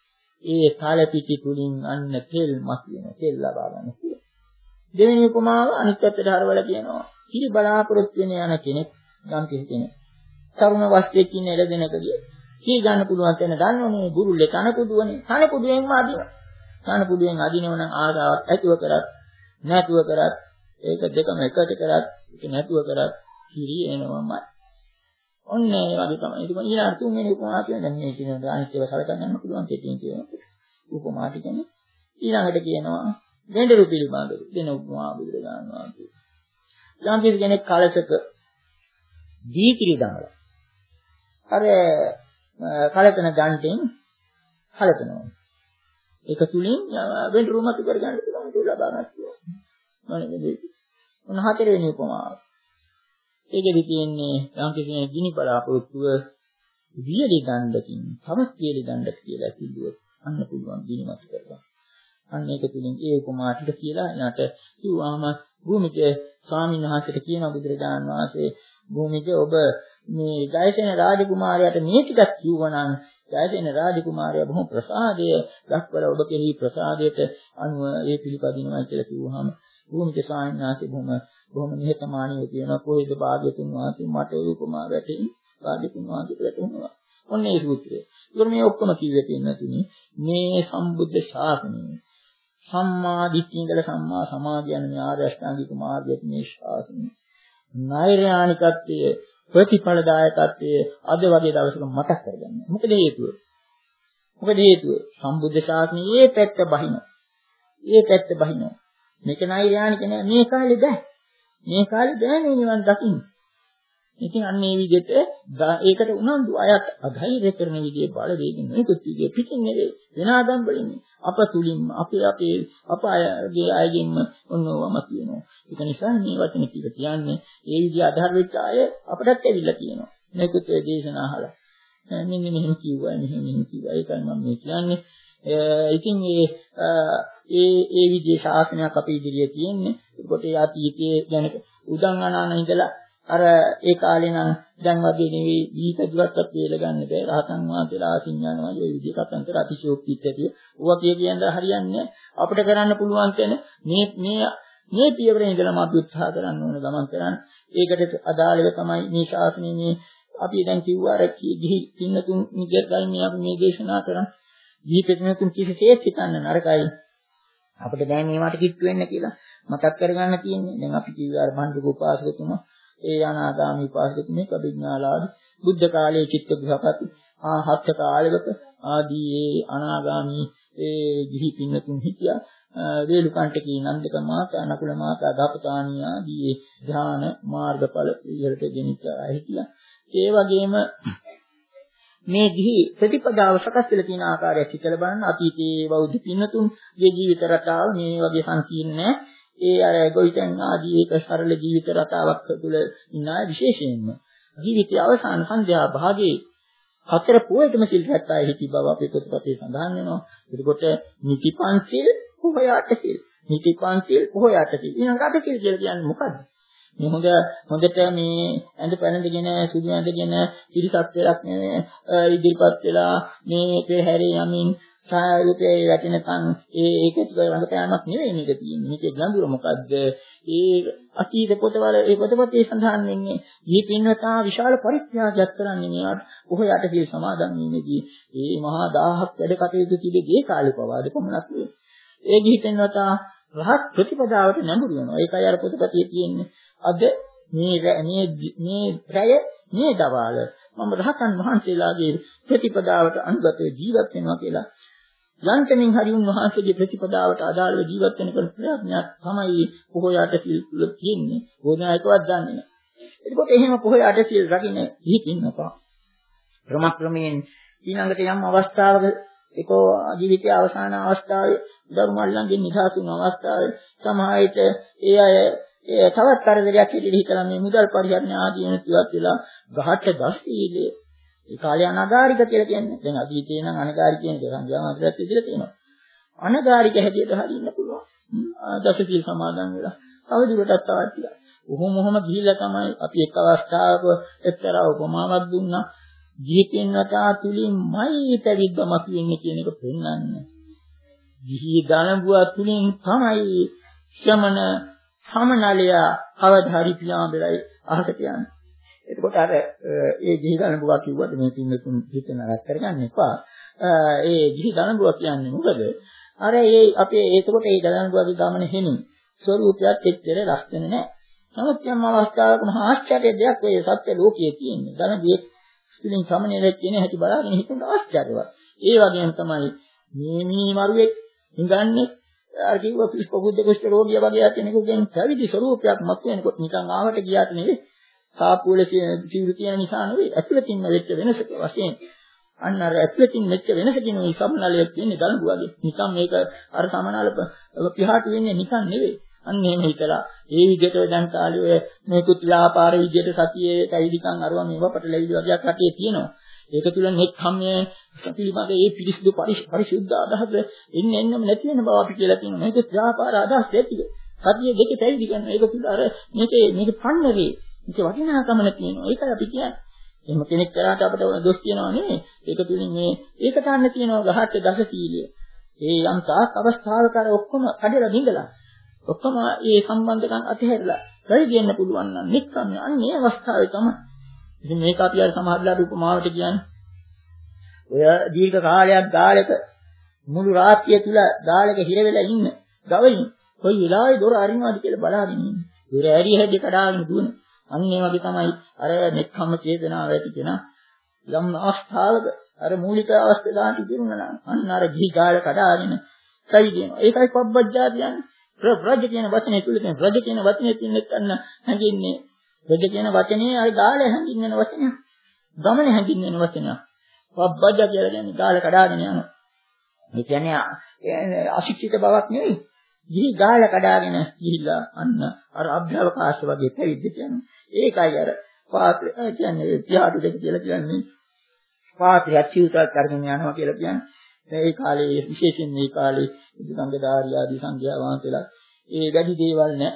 ඒ තලපිටි තුලින් අන්න තෙල් මස් වෙන තෙල් ලබා ගන්න පුළුවන්. දෙවෙනි උපමාව අනිත් පැත්තට හරවලා කියනවා කිරි බලාපොරොත්තු වෙන යන කෙනෙක් යම් කිසි කෙනෙක් තරුණ වස්තුවේ ඉන්න එළදෙනකදී කී ගන්න පුළුවන් තැන දන්නෝනේ බුරුල්ලේ කන කුඩුවනේ කන කුඩුවෙන්ම අදින කන කුඩුවෙන් අදිනව නම් ආසාවක් ඇතුව කරත් නැතුව කරත් ඒක දෙකම එකට කරත් ඒක නැතුව කරත් කිරි එනවමයි. ඔන්න ඒ වගේ තමයි. ඒක ඊළඟ තුන්වෙනි උපමා කියන්නේ මේ කියන අනිත් ඒවා සලකන්න යන්න පුළුවන් කෙටියෙන් කියන උපමා ටිකනේ. ඊළඟට කියනවා වෙඬරු පිළිබඳව දෙන උපමා බුදුරජාණන් වහන්සේ. යම් කෙනෙක් කලසක දීතිරි දාලා අර කලතන දණ්ඩෙන් කලතනවා. ඒක තුලින් වෙඬරු මතු කර ගන්න පුළුවන් ඒක ලබා ගන්න පුළුවන්. මොනවද මේ? මොන හතරවෙනි උපමාව. ඒකෙදි තියෙන්නේ යම් කෙනෙක් ගිනි බලාපොරොත්තුව වියලි දණ්ඩකින් තවත් වියලි දණ්ඩක් කියලා කිව්වොත් අන්න පුළුවන් ගිනි මතු කරගන්න. අන්න ඒක තුලින් ඒ උපමා ටික කියලා ඊට කිව්වාම භූමික ස්වාමීන් වහන්සේට කියන බුදුරජාණන් වහන්සේ භූමික ඔබ මේ ජයසේන රාජකුමාරයාට මේ ටිකක් කිව්වනම් ජයසේන රාජකුමාරයා බොහොම ප්‍රසාදය දක්වලා ඔබ කෙරෙහි ප්‍රසාදයට අනුව ඒ පිළිපදිනවා කියලා කිව්වහම භූමික ස්වාමීන් වහන්සේ බොහොම බොහොම නිහතමානීව කියනවා කොහෙද භාග්‍යතුන් වහන්සේ මට ඒ උපමා වැටෙන්නේ භාග්‍යතුන් වහන්සේට වැටුණා. ඔන්න ඒ සූත්‍රය. ඒක මේ ඔක්කොම කිව්වේ තියෙනතුනි මේ සම්බුද්ධ ශාසනය සම්මා දිට්ඨිය ඉඳලා සම්මා සමාධිය යන මේ ආර්ය අෂ්ටාංගික මාර්ගයේ මේ ශාසනය නෛර්යානිකත්වයේ ප්‍රතිඵලදායකත්වයේ අද වගේ දවසක මතක් කරගන්න. මොකද හේතුව? මොකද හේතුව? සම්බුද්ධ ශාසනයේ මේ පැත්ත බහින. මේ පැත්ත බහින. මේක නෛර්යානික නෑ. මේ කාලේ බෑ. මේ කාලේ බෑනේ නිවන් දකින්න. ඉතින් අන්න මේ විදිහට ඒකට උනන්දු අයත් අධෛර්ය කරන විදිහේ බල වේගින් මේකත් විදිහේ පිටින් නෙවෙයි වෙනාදම් වලින් අප තුලින්ම අපේ අපේ අප අයගේ අයගෙන්ම ඔන්නෝවම කියනවා. ඒක නිසා මේ වචන කිව්ව කියන්නේ ඒ විදිහ අධාර වෙච්ච අය අපටත් ඇවිල්ලා කියනවා. මේකත් ඒ දේශනා අහලා මෙන්න මෙහෙම කිව්වා මෙහෙම මෙහෙම කිව්වා ඒකයි මම මේ කියන්නේ. ඉතින් ඒ ඒ ඒ විදිහේ ශාසනයක් අපේ ඉදිරියේ තියෙන්නේ. ඒකට ඒ අතීතයේ දැන උදන් අනාන ඉඳලා අර ඒ කාලේ නම් දැන් වගේ නෙවෙයි ඊටදුරටත් වේල ගන්න බෑ රහතන් වහන්සේලා ආසින්ඥානවා ඒ විදිහ කතන්තර අතිශෝක්තිත් ඇතිව ඕවා කිය කියන්නේ හරියන්නේ අපිට කරන්න පුළුවන් තැන මේ මේ මේ පියවරේ ඉඳලාම අපි උත්සාහ කරන්න ඕන ගමන් කරන්න ඒකට අදාළව තමයි මේ ශාසනයේ මේ අපි දැන් කිව්වා අර ගිහි පින්නතුන් නිගර්ගයි මේ අපි මේ දේශනා කරන්නේ ගිහි පින්නතුන් කිසිසේත් හිතන්න නරකයි අපිට දැන් මේවට කිට්ටු වෙන්න කියලා මතක් කරගන්න තියෙන්නේ දැන් අපි කිව්වා අර මණ්ඩක උපාසකතුමා ඒ අනාගාමී උපාසකතුමෙක් අභිඥාලාභී බුද්ධ කාලයේ චිත්ත ගෘහපති ආ හත් කාලයක ආදී ඒ අනාගාමී ඒ ගිහි පින්නතුන් හිටියා. වේලුකණ්ඨකී නන්දක මාතා, නකුල මාතා, දපතාණිය ආදී ධ්‍යාන මාර්ගඵල ඉහළට ගෙනිච්ච අය හිටියා. ඒ වගේම මේ ගිහි ප්‍රතිපදාව සකස් වෙලා තියෙන ආකාරයක් හිතලා බලන්න. අතීතයේ බෞද්ධ පින්නතුන්ගේ ජීවිත රටාව මේ වගේ සංකීර්ණ නෑ. ඒ අර ගොවිතැන් ආදී ඒක සරල ජීවිත රටාවක් තුළ ඉන්න අය විශේෂයෙන්ම ජීවිතයේ අවසාන සංධ්‍යා භාගයේ හතර පොයටම සිල් රැක්කා හිටි බව අපේ පොතපතේ සඳහන් වෙනවා. එතකොට නිතිපන්සිල් පොහොයාට සිල්. නිතිපන්සිල් පොහොයාට සිල්. ඊළඟට සිල් කියලා කියන්නේ මොකද්ද? මේ හොඳ හොඳට මේ ඇඳ පැනඳගෙන සුදු ඇඳගෙන පිරිසක් වෙලක් මේ ඉදිරිපත් වෙලා මේ පෙරහැරේ යමින් සායුපේ වැටෙනකන් ඒ ඒක ටික රඟපෑමක් නෙවෙයි මේක තියෙන්නේ. මේකේ ගැඹුර මොකද්ද? ඒ අතීත පොතවල ඒ පොතපතේ සඳහන් වෙන්නේ මේ පින්වතා විශාල පරිත්‍යාගයක් කරන්නේ මෙයාට කොහොයට සිල් සමාදන් වීමේදී ඒ මහා දාහක් වැඩ කටයුතු තිබෙදී ඒ කාලේ පවාද කොහොමනක් වේ. ඒ ගිහි පින්වතා රහත් ප්‍රතිපදාවට නැඹුරු වෙනවා. ඒකයි අර පොතපතේ තියෙන්නේ. අද මේ මේ මේ රැය මේ දවල් මම රහතන් වහන්සේලාගේ ප්‍රතිපදාවට අනුගතව ජීවත් වෙනවා කියලා යන්තමින් හරි උන්වහන්සේගේ ප්‍රතිපදාවට අදාළව ජීවත් වෙන කෙනෙක් ප්‍රයත්නයක් තමයි පොහොයට සිල් තුල තියෙන්නේ. ඕනෑකවත් දන්නේ නැහැ. එතකොට එහෙම පොහොයට සිල් රකින්න දීපින්නපා. ක්‍රමක්‍රමයෙන් ඊළඟට යම් අවස්ථාවක ඒකෝ ජීවිතයේ අවසාන අවස්ථාවේ ධර්මල්ලන්ගේ නිදහස් වුණ අවස්ථාවේ සමාහිත ඒ අය ඒ තවත් කරදරයක් හිතේ හිතලා මේ මුදල් පරිහරණය ආදී වෙනත් වෙලා ගහට දස් ඊලේ ඒ කාලේ අනගාരിക කියලා කියන්නේ. දැන් අතීතේ නම් අනගාരിക කියන එක සංජානනතරත් ඉඳලා තියෙනවා. අනගාരിക හැටියට හරින්න පුළුවන්. දසසිල් සමාදන් වෙලා. අවදුරටත් තවත් ටිකක්. ඔහොම ඔහොම ගිහිල්ලා තමයි අපි එක් අවස්ථාවක එක්තරා උපමාවක් දුන්නා. ජීවිතේනතා තුලින්මයි පැවිද්දමක් වෙන්නේ කියන එක පෙන්වන්නේ. ගිහි දනබුවා තුලින් තමයි ශ්‍රමණ සමනලයා අවධාරි පියාඹලයි අහකට යන්නේ. එතකොට අර ඒ ගිහි දනබුවා කිව්වට මේ පින්නතුන් හිත නරක කරගන්න එපා. ඒ ගිහි දනබුවා කියන්නේ මොකද? අර ඒ අපේ එතකොට ඒ දනබුවාගේ ගමන හෙමින් ස්වરૂපයක් එච්චර ලස්සන නෑ. නමුත් යම් අවස්ථාවක මහා ආශ්චර්ය දෙයක් ඔය සත්‍ය ලෝකයේ තියෙන්නේ. දනබියේ ස්ත්‍රීන් සමනලයේ තියෙන හැටි බලාගෙන හිතන ආශ්චර්යවත්. ඒ වගේම තමයි මේ මී මරුවෙක් හිඟන්නේ අර කිව්ව කුෂ්ඨ කුෂ්ඨ රෝගිය වගේ කෙනෙකුගෙන් පැවිදි ස්වરૂපයක් මතුවෙනකොට නිකන් ආවට ගියාට නෙවෙයි. සාපුවල සිවුරු තියෙන නිසා නෙවෙයි. ඇතුළතින්ම වෙච්ච වෙනසක වශයෙන් අන්න අර ඇතුළතින් වෙච්ච වෙනසකින් මේ සමනලයක් වෙන්නේ දලඟුවගේ. නිකන් මේක අර සමනල පියාට වෙන්නේ නිකන් නෙවෙයි. අන්න එහෙම හිතලා ඒ විදිහට දැන් කාලේ ඔය මේකුත් ලාපාර විදිහට සතියේ කයිදිකන් අරවා මේවා පටලැවිලි වගේක් රටේ තියෙනවා. ඒක තුල නෙක්ඛම්මයේ පිළිබඳ ඒ පිරිසිදු පරිශුද්ධ අදහස එන්න එන්නම නැති වෙන බව අපි කියලා තියෙනවා. මේක ලාපාර අදහස් ඇතිද? සතියේ දෙකේ පැවිදි කරන ඒක තුල අර මේකේ මේක පන්නරේ මේක වටිනාකම තියෙනවා. ඒකයි අපි කියන්නේ. එහෙම කෙනෙක් කරාට අපිට දොස් කියනවා නෙමෙයි. ඒක තුලින් මේ ඒක ගන්න තියෙනවා ගහට දස සීලය. ඒ යම් තාක් අවස්ථාවක අර ඔක්කොම කඩලා බිඳලා ඔක්කොම මේ සම්බන්ධකම් අතහැරලා ප්‍රයෝජන පුළුවන් නම් නික්කම් අන්නේ අවස්ථාවේ තමයි. ඉතින් මේක අපි අර සමහරලාට උපමාවට කියන්නේ. ඔය දීර්ඝ කාලයක් ගාලක මුළු රාත්‍රිය තුල ගාලක හිර වෙලා ඉන්න ගවයින් කොයි වෙලාවෙ දොර අරිනවද කියලා බලාගෙන ඉන්නේ. දොර ඇරි හැදි කඩාගෙන දුවන. අන්න ඒ වගේ තමයි අර නික්කම් චේතනාව ඇති කෙනා යම් අවස්ථාවක අර මූලික අවස්ථාවට ඉදිරුණා නම් අන්න අර ගිහි ගාල කඩාගෙන කයි දෙනවා. ඒකයි පබ්බජ්ජා කියන්නේ. රජ කියන වචනේ තුල තියෙන රජ කියන වචනේ තියෙන්නත් අන්න හැංගින්නේ රජ කියන වචනේ අර ගාලේ හැංගින්න වෙන වචනය ගමනේ හැංගින්න වෙන වචනය පබ්බජ කියලා කියන්නේ ගාල කඩාගෙන යනවා. මේ කියන්නේ අශික්ෂිත බවක් නෙවෙයි. ගිහි ගාල කඩාගෙන ගිහිල්ලා අන්න අර අභ්‍යවකාශ වගේ පැවිද්ද කියන්නේ. ඒකයි අර පාත්‍රය කියන්නේ පියාටු දෙක කියලා කියන්නේ. පාත්‍රය චිවිතයක් කරගෙන යනවා කියලා කියන්නේ. ඒ කාලේ විශේෂයෙන් මේ කාලේ සංඝදාරිය ආදී සංඝයා වහන්සේලා ඒ වැඩි දේවල් නැහැ.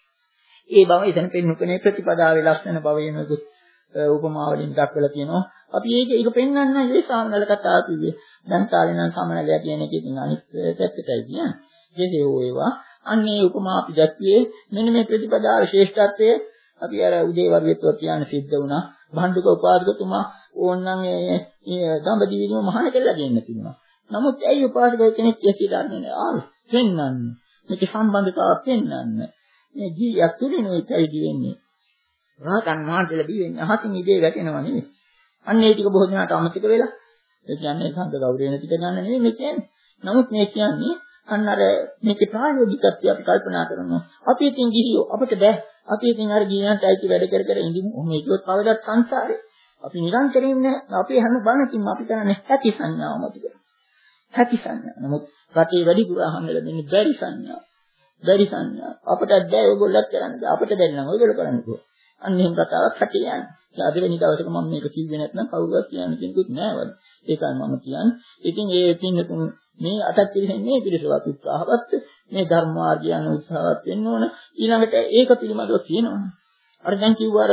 ඒ බව එතන පෙන්වන්නේ ප්‍රතිපදාවේ ලක්ෂණ බවේනකුත් උපමාවලින් දක්වලා තියෙනවා. අපි ඒක ඒක පෙන්වන්න මේ සාමනල කතාව කිව්වේ. දැන් කාලේ නම් සාමනලයා කියන එකකින් අනිත් පැත්තටයි කියන්නේ. කෙසේ හෝ ඒවා අන්නේ උපමා අපි දැක්වේ මෙන්න මේ ප්‍රතිපදාවේ ශ්‍රේෂ්ඨත්වය අපි අර උදේවරුවේතෝ කියන සිද්ධ වුණා. භණ්ඩුක උපාසකතුමා ඕන්නම් මේ දඹදිවිම මහාන කියලා දෙන්න තිබුණා. නමුත් ඇයි උපාසක කෙනෙක් කියලා දන්නේ ආව පෙන්වන්නේ මේක සම්බන්ධතාවය පෙන්වන්නේ මේ ජීයක් තුලිනුයි පැවිදි වෙන්නේ රහතන් වහන්සේලා බී වෙන්නේ අහසින් ඉදී වැටෙනවා නෙවෙයි අන්න ඒ ටික බොහෝ දෙනාට අමතක වෙලා ඒ කියන්නේ සංඝ ගෞරවයෙන් පිට ගන්න නෙවෙයි මේ කියන්නේ නමුත් මේ කියන්නේ අන්න අර මේකේ ප්‍රායෝගිකත්වය අපි කල්පනා කරනවා. අපි ඉතින් ගිහියෝ අපිට බෑ. අපි ඉතින් අර ගියන්ට අයිති වැඩ කර කර ඉඳිමු. ඔහොම හිතුවොත් කවදාවත් සංසාරේ අපි නිරන්තරයෙන් නෑ. අපේ හැම බණකින්ම අපි කරන්නේ හැකි සංඥාව මත කරන්නේ. හැකි සංඥා. නමුත් රටේ වැඩිපුර අහන්න ලැබෙන්නේ බැරි සංඥා. බැරි සංඥා. අපිට බෑ ඔයගොල්ලොත් කරන්නේ. අපිට බැරි නම් ඔයගොල්ලෝ කරන්නේ කොහොමද? අන්න එහෙම කතාවක් රටේ යන්නේ. අද වෙනි දවසක මම මේක කිව්වේ නැත්නම් කවුරුවත් කියන්න කෙනෙකුත් නෑ වගේ. ඒකයි මම කියන්නේ. ඉතින් ඒ පින්නතුන් මේ අටක් පිළිසෙන් මේ පිළිසවත් උත්සාහවත් මේ ධර්ම මාර්ගය යන උත්සාහවත් වෙන්න ඕන. ඊළඟට ඒක පිළිබඳව කියනවනේ. අර දැන් කිව්වා අර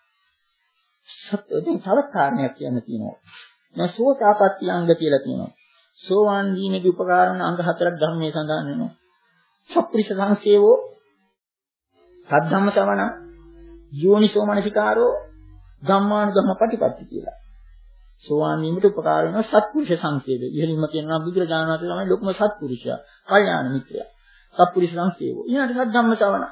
සත්‍ය දැන් තවත් කාරණයක් කියන්න තියෙනවා. දැන් සෝතාපට්ටි අංග කියලා කියනවා. සෝවාන් වීමේදී උපකාර වන අංග හතරක් ධර්මයේ සඳහන් වෙනවා. සප්පුරිස සංසේවෝ සද්ධම්ම සවණ යෝනිසෝ මනසිකාරෝ ධම්මානුගම පටිපatti කියලා. සෝවාන් වීමට උපකාර වෙන සත්පුරුෂ සංසේවය. ඉහළින්ම කියනවා බුදුරජාණන් වහන්සේ තමයි ලොකුම සත්පුරුෂයා, කල්යාණ මිත්‍රයා. සත්පුරුෂ සංසේවෝ. ඊළඟට සද්ධම්ම සවණ.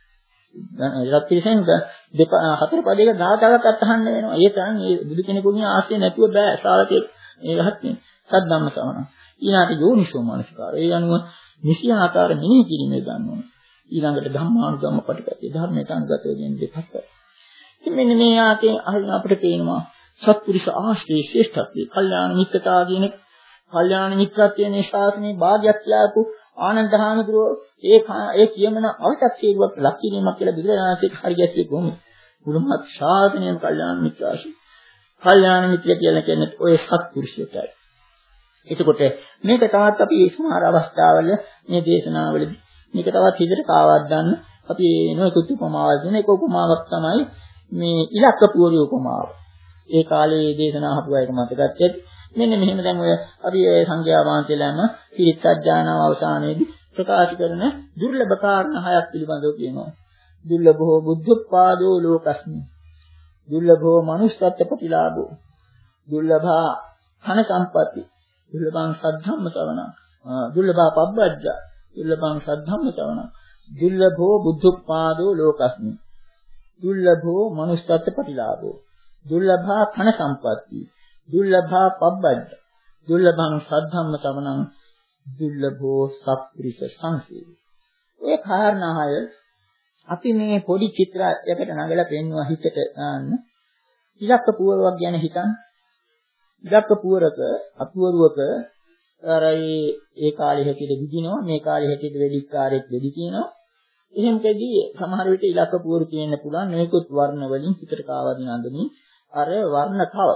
දැන් රත්තිසෙන් දෙප හතර පදයක දහසක් අත්හන්න වෙනවා. ඒ තරම් මේ බුදු කෙනෙකුගේ ආශ්‍රය නැතුව බෑ ශ්‍රාවකෙක් මේ රහත් වෙන. සද්ධම්ම සවණ. ඊළඟට යෝනිසෝ මනසිකාරය. ඒ අනුව නිසි ආකාර මෙනෙහි කිරීමේ ගන්නවා. ඊළඟට ධම්මානුගම පටිපatti ධර්මයට අනුගතව වෙන දෙපැත්ත. ඉතින් මෙන්න මේ ආකේ අහින අපිට පේනවා සත්පුරුෂ ආශ්‍රේ ශ්‍රේෂ්ඨත්වය. කල්යාණ මිත්‍රතා කියන කල්යාණ මිත්‍රත්වයේ මේ ශාසනයේ භාගයක් ලාපු ආනන්ද හාමුදුරුවෝ ඒ ඒ කියමන අවශ්‍යතාවයක් ලක් කිරීමක් කියලා බුදුරජාණන්සේ හරියස්සේ කොහොමද? මුළුමහත් ශාසනයේම කල්යාණ මිත්‍රාශි. කල්යාණ මිත්‍ර කියලා කියන්නේ ඔය සත්පුරුෂයටයි. එතකොට මේක තවත් අපි සමහර අවස්ථාවල මේ දේශනාවලදී මේක තවත් හිතට කාවක් ගන්න අපි නොයෙකුත් උපමාවක් දෙන එක උපමාවක් තමයි මේ ඉලක්ක පුවරි උපමාව. ඒ කාලේ දේශනා අහපු අයට මතකත් ඇති. මෙන්න මෙහෙම දැන් ඔය අපි සංඝයා වහන්සේලාම පිරිත් සජ්ජානාව අවසානයේදී ප්‍රකාශ කරන දුර්ලභ කාරණා හයක් පිළිබඳව කියනවා. දුර්ලභෝ බුද්ධෝත්පාදෝ ලෝකස්මි. දුර්ලභෝ මනුස්සත්ත්ව ප්‍රතිලාභෝ. දුර්ලභා ධන සම්පatti. දුර්ලභං සද්ධම්ම ශ්‍රවණං. දුර්ලභා පබ්බජ්ජා. දුර්ලභං සද්ධම්ම ශ්‍රවණං. දුර්ලභෝ බුද්ධෝත්පාදෝ ලෝකස්මි. දුර්ලභෝ මනුස්සත්ත්ව ප්‍රතිලාභෝ. දුර්ලභා ධන සම්පatti. දුර්ලභා පබ්බජ්ජ. දුර්ලභං සද්ධම්ම ශ්‍රවණං. දුර්ලභෝ සප්පුරිස සංසේවය. ඒ කාරණාය අපි මේ පොඩි චිත්‍රයකට නගලා පෙන්වුවා හිතට ගන්න. ඉලක්ක පුවරුවක් ගැන හිතන්න. ඉලක්ක පුවරක අපුවරුවක අර ඒ කාලේ හැටියට විදිනවා මේ කාලේ හැටියට වෙදිකාරයෙක් වෙදි කියනවා. එහෙමකදී සමහර විට ඉලක්ක පුවරු තියෙන්න පුළුවන් මේකුත් වර්ණ වලින් හිතට කාවදින අඳමින් අර වර්ණ කව.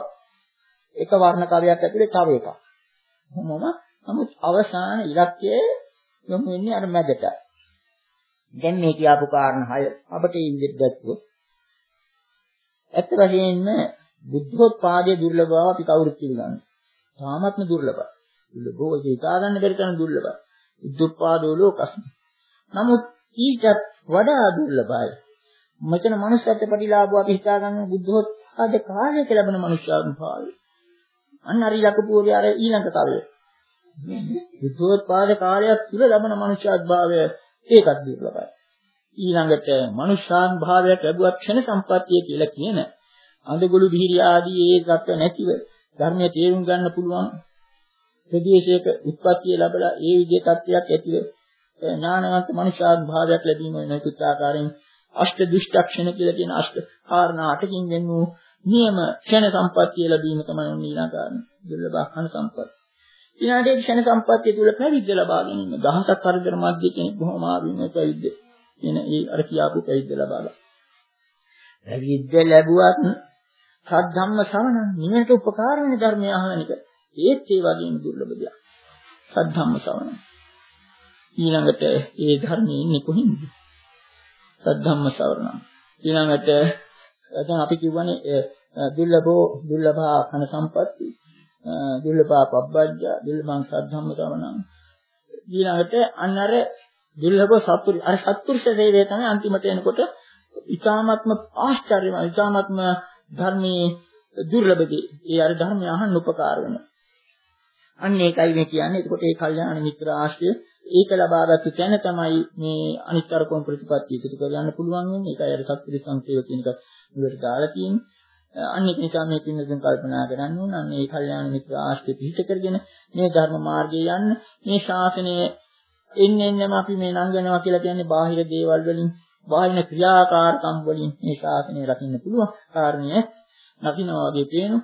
එක වර්ණ කවයක් ඇතුලේ තව එකක්. මොනම නමුත් අවසාන ඉලක්කයේ යොමු වෙන්නේ අර මැදට. දැන් මේ කියපු කාරණා හය අපිට මේ විදිහට දැක්කොත් ඇත්ත වශයෙන්ම බුද්ධෝත්පාදයේ දුර්ලභව අපි කවුරුත් පිළිගන්නවා. තාමත්ම දුර්ලභයි. දුර්ලභව ඒක හිතා ගන්න බැරි තරම් දුර්ලභයි. බුද්ධෝත්පාදෝ ලෝකස්මි. නමුත් ඊටත් වඩා දුර්ලභයි. මෙතන මනුස්සත්ව ප්‍රතිලාභව අපි හිතා ගන්න බුද්ධෝත්පාද කාලයක ලැබෙන මනුෂ්‍යාත්ම භාවය. අන්න අර ඉලක්ක පූර්වය අර ඊළඟ කාලය. බුද්ධෝත්පාද කාලයක් තුල ලැබෙන මනුෂ්‍යාත්ම භාවය ඒකත් දුර්ලභයි. ඊළඟට මනුෂ්‍යාත්ම භාවයක් ලැබුවත් ක්ෂණ සම්පත්තිය කියලා කියන අඳගොළු බිහිරි ආදී ඒ தත්ත්ව නැතිව ධර්මයේ තේරුම් ගන්න පුළුවන් ප්‍රදේශයක උත්පත්තිය ලැබලා ඒ විදිහේ தත්ත්වයක් ඇතිව ඥානවන්ත මනුෂ්‍යාත්ම භාවයක් ලැබීම වෙනකුත් ආකාරයෙන් අෂ්ට දුෂ්ටක්ෂණ කියලා කියන අෂ්ට කාරණා අටකින් වෙන වූ නියම ක්ෂණ සම්පත්තිය ලැබීම තමයි ඊළඟ කාරණා දුර්ලභ ක්ෂණ සම්පත්තිය. ඊළඟට ක්ෂණ සම්පත්තිය තුල පැවිද්ද ලබා ගැනීම දහසක් කරදර මැද කෙනෙක් බොහොම ආවින්නේ පැවිද්ද. එන ඒ අර කියාපු පැවිද්ද ලබා ගන්න. පැවිද්ද ලැබුවත් සද්ධම්ම ශ්‍රවණ නිවනට උපකාර වෙන ධර්මය අහන එක ඒත් ඒ වගේම දුර්ලභ දෙයක්. සද්ධම්ම ශ්‍රවණ. ඊළඟට ඒ ධර්මයේ ඉන්නේ කොහින්ද? සද්ධම්ම ශ්‍රවණ. ඊළඟට දැන් අපි කියවනේ දුර්ලභෝ දුර්ලභා කන සම්පatti දුර්ලභා පබ්බජ්ජ දුර්ලභං සද්ධම්ම ශ්‍රවණ. ඊළඟට අන්න අර දුර්ලභ සත්පුරුෂ අර සත්පුරුෂ සේවය තමයි අන්තිමට එනකොට ඊ타ත්ම ආශ්චර්යමය ඊ타ත්ම ධර්මයේ දුර්ලභදී ඒ අර ධර්මය අහන්න උපකාර වෙනවා. අන්න ඒකයි මේ කියන්නේ. එතකොට ඒ කල්යාණ මිත්‍ර ආශ්‍රය ඒක ලබාගත්තු තැන තමයි මේ අනිත්‍යරකෝණ ප්‍රතිපත්තිය එකතු කරගන්න පුළුවන් වෙන්නේ. ඒකයි අර සත්පුරුෂ සංසේව කියන එක මුලට දාලා තියෙන්නේ. අනිත් නිසා මේ පින්නතුන් කල්පනා කරන්න ඕන නම් මේ කල්යාණ මිත්‍ර ආශ්‍රය පිහිට කරගෙන මේ ධර්ම මාර්ගයේ යන්න මේ ශාසනය එන්න එන්නම අපි මේ නංගනවා කියලා කියන්නේ බාහිර දේවල් වලින් බාහිර ක්‍රියාකාරකම් වලින් මේ ශාසනය රකින්න පුළුවන් කාරණේ නැතිනවා වගේ පේනවා.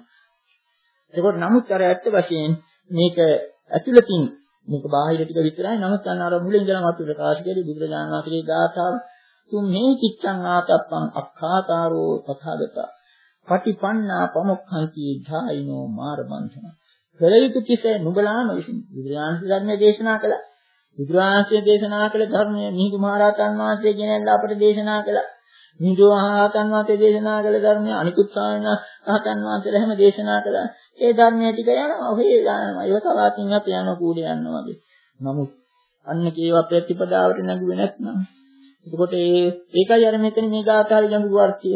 ඒකට නමුත් අර ඇත්ත වශයෙන් මේක ඇතුළතින් මේක බාහිර ටික විතරයි. නමුත් අන්න අර මුලින් ඉඳලා අපි ප්‍රකාශ කළේ බුදුරජාණන් වහන්සේගේ ගාථාව තුම්හි කිච්ඡං ආතප්පං අක්ඛාතාරෝ තථාගතා පටිපන්නා පමුක්ඛන්ති ධායිනෝ මාරබන්ධන. කලිත කිසේ නුඹලාම විසින් බුදුරජාණන් ධර්මයේ දේශනා කළා. බුදුරජාණන්සේ දේශනා කළ ධර්මයේ මිහිඳු මහරහතන් වහන්සේ ගෙනල්ලා අපට දේශනා කළා. මිහිඳු මහරහතන් වහන්සේ දේශනා කළ ධර්මයේ අනිකුත් ස්වාමීන් වහන්සේලා හැම හැම දේශනා කළා. ඒ ධර්මයේ ටික යනවා ඔහේ යනවා. ඒක තවාකින් අපි යනවා කූඩේ යනවා වගේ. නමුත් අන්න කේව ප්‍රතිපදාවට නැගුවේ නැත්නම් එතකොට ඒ ඒකයි අර මෙතන මේ ගාථාවේ ගැඹුරු අර්ථය.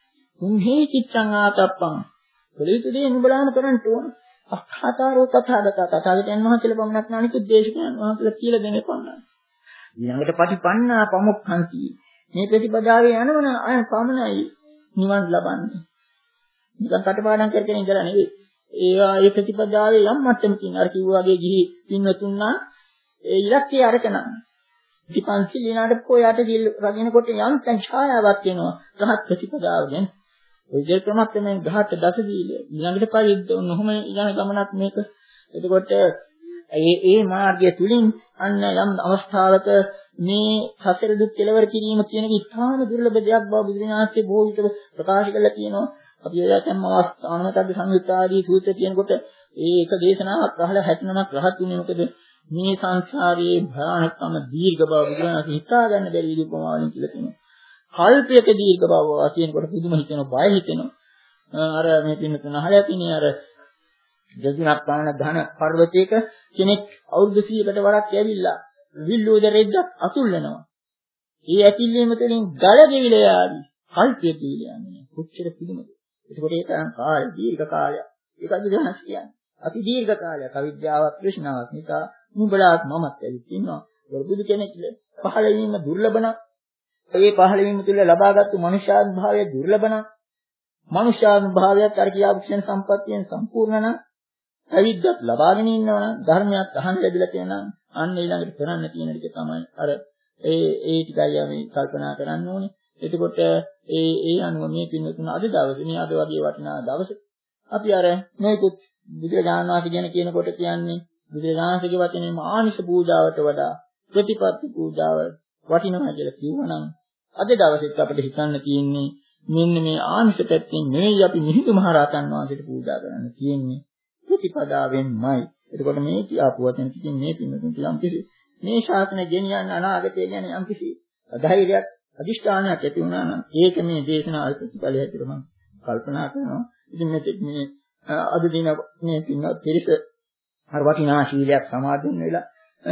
උන්හි චිත්තං ආතප්පං. කලිතදී නුඹලාම කරන්න ඕන. අක්ඛාතාරෝ තථාගත තථාගතයන් වහන්සේලා පමණක් නානිකුත් දේශකයන් වහන්සේලා කියලා දෙන්නේ පමණයි. ඊළඟට පටිපන්නා පමුක්ඛන්ති. මේ ප්‍රතිපදාවේ යනවන අය පමණයි නිවන් ලබන්නේ. නිකන් කටපාඩම් කරගෙන ඉඳලා නෙවෙයි. ඒවා ඒ ප්‍රතිපදාවේ යම් මට්ටමකින් අර කිව්වා වගේ ගිහි පින්වතුන්නා ඒ ඉලක්කය අරකන. ඉතිපන්සිල් ඊනාට කොයාට සිල් රකින්නකොට යම් තන් ඡායාවක් වෙනවා. රහත් ප්‍රතිපදාව ගැන. ඒ දෙක ක්‍රමයක් තමයි ගහට දස දීල. ඊළඟට පරිද්ද ඔන්නෝම ඊළඟ ගමනක් මේක. එතකොට ඒ ඒ මාර්ගය තුලින් අන්න යම් අවස්ථාවක මේ සසර දුක් කෙලවර කිරීම කියන එක ඉතාම දුර්ලභ දෙයක් බව බුදුරජාණන්සේ බොහෝ විට ප්‍රකාශ කළා කියනවා. අපි එයාටම අවස්ථානකට සංයුත්ත ආදී සූත්‍ර කියනකොට ඒ එක දේශනාවක් අහලා හැටනමක් රහත් වුණේ මොකද මේ සංසාරයේ භයානකම දීර්ඝ බව බුදුරජාණන්සේ හිතා ගන්න බැරි විදිහ උපමාවලින් කියලා කියනවා. කල්පයක දීර්ඝ බව කියනකොට පුදුම හිතෙනවා, බය හිතෙනවා. අර මේ පින්නතුන අහලා තියෙන අර දෙතුනක් පමණ ධන පර්වතයක කෙනෙක් අවුරුදු සීයකට වරක් ඇවිල්ලා විල්ලුවද රෙද්දක් අතුල් වෙනවා. ඒ ඇතිල්ලීම තුළින් ගල ගෙවිලා යාවි. කල්පය ගෙවිලා යන්නේ. කොච්චර පුදුමද. ඒකට ඒක කාල දීර්ඝ කාලයක්. ඒකද ජනස් කියන්නේ. අති දීර්ඝ කාලයක් අවිද්‍යාවක් තෘෂ්ණාවක් නිසා නුඹලාත් මමත් ඇවිත් ඉන්නවා. ඒක බුදු කෙනෙක් පහළ වීම දුර්ලභ නම් ඒ පහළ වීම තුළ ලබාගත්තු මනුෂ්‍යාත්ම භාවය දුර්ලභ නම් මනුෂ්‍යාත්ම භාවයත් අර කියාපු ක්ෂණ සම්පත්තියෙන් සම්පූර්ණ නම් අවිද්දත් ලබාගෙන ඉන්නවනම් ධර්මයක් අහන්න ලැබිලා තියෙනවා අන්න ඊළඟට කරන්න තියෙන ටික තමයි අර ඒ ඒ ටිකයි අපි කල්පනා කරන්න ඕනේ. එතකොට ඒ ඒ අනුව මේ පින්වතුන් අද දවසේ මේ අද වගේ වටිනා දවසේ අපි අර මේකුත් බුදුරජාණන් වහන්සේ ගැන කියනකොට කියන්නේ බුදුරජාණන්සේගේ වචනේ මානිස පූජාවට වඩා ප්‍රතිපත්ති පූජාව වටිනවා කියලා කිව්වනම් අද දවසෙත් අපිට හිතන්න තියෙන්නේ මෙන්න මේ ආනිස පැත්තෙන් නෙවෙයි අපි මිහිඳු මහරහතන් වහන්සේට පූජා කරන්න තියෙන්නේ ප්‍රතිපදාවෙන්මයි. එතකොට මේ කියපු වචන කිසිම මේ පින්නතුන් යම් කිසි මේ ශාසනය ගෙනියන්න අනාගතය ගැන යම් කිසි ධෛර්යයක් අදිෂ්ඨානයක් ඇති වුණා නම් ඒක මේ දේශනාවේ ප්‍රතිඵලය හැටියට මම කල්පනා කරනවා. ඉතින් මේ මේ අද දින මේ පින්න පිරිස හර වටිනා ශීලයක් සමාදන් වෙලා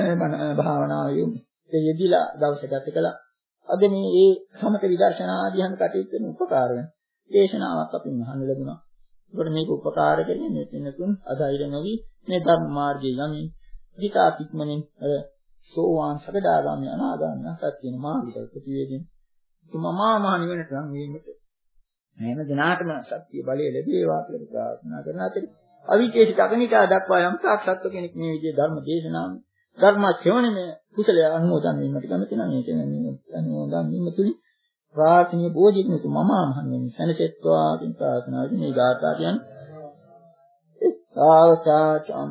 භාවනාවේ යෙදিলা දවස ගත කළා. අද මේ ඒ සමත විදර්ශනා ආදී හැම කටයුත්තෙම උපකාර වෙන දේශනාවක් අපින් අහන්න ලැබුණා. ඒකට මේක උපකාර කරන්නේ මේ පින්නතුන් අධෛර්ය නොවි මේ ධර්ම මාර්ගයේ යමින් හිතා පිටමනින් අර සෝවාන් සකදාගාමී අනාගාමී අසත් කියන මාර්ගවල ප්‍රතිවේදීන් තුමමා මහ නිවනට නම් වීමට හැම දිනාටම ශක්තිය බලය ලැබේවා කියලා ප්‍රාර්ථනා කරන අතරේ අවිචේසිත අගනිකා දක්වා යම් සාක්ෂාත් කෙනෙක් මේ විදිහේ ධර්ම දේශනාව ධර්ම ශ්‍රවණමේ කුසලය අනුමෝදන් වීමට කැමති නම් ඒක අනුමෝදන් වීම තුලින් ප්‍රාර්ථනීය බෝධිඥ තුමමා මහ නිවන සැනසෙත්වා කියන ප්‍රාර්ථනාවකින් මේ ගාථා කියන්නේ සාවචාචම්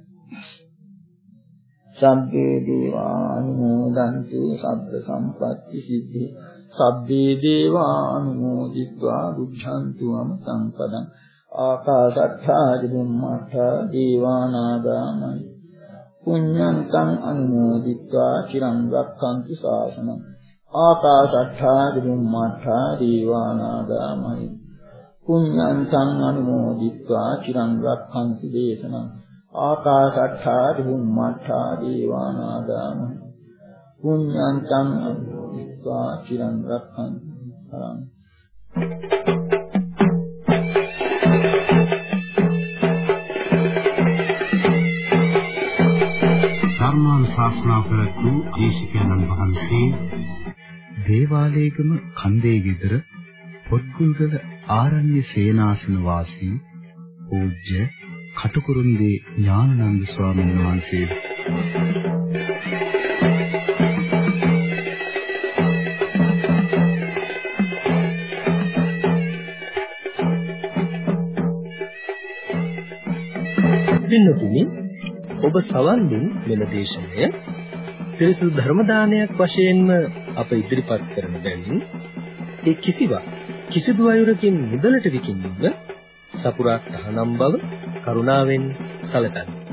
සබ්බේ දේවානුමෝදන්තු සබ්බ සම්පatti සිද්ධි සබ්බේ දේවානුමෝදිत्वा බුද්ධන්තු අමතං පදං ආකාශට්ඨා දිවම්මඨා දේවානාගාමයි පුඤ්ඤන්තං අනුමෝදිत्वा චිරං රක්ඛන්තු ශාසනං ආකාශට්ඨා දිවම්මඨා දේවානාගාමයි පුඤ්ඤන්තං අනුමෝදිत्वा චිරං රක්ඛන්තු දේශනං ආකාශට්ඨා දිවම්මඨා දේවානාගාමයි පුඤ්ඤන්තං අනුමෝදිत्वा චිරං රක්ඛන්තු කරං ධර්මාන් ශාස්ත්‍රා කරතු දේශකයන්න් වහන්සේ දේවාලයේගම කන්දේ ගෙදර පොත්ගුල්ගල ආරණ්‍ය සේනාසන වාසී පූජ්‍ය කටුකුරුන්දී ඥානানন্দ ස්වාමීන් වහන්සේ. පින්නතුනි, ඔබ සවන් දුන් මෙල දේශනය පිරිසුදු ධර්ම දානයක් වශයෙන්ම අප ඉදිරිපත් කරන බැවින් ඒ කිසිවක් කිසිදු අයුරකින් මුදලට විකිණීම සපුරා තහනම් බව කරුණාවෙන් සැලකන්න.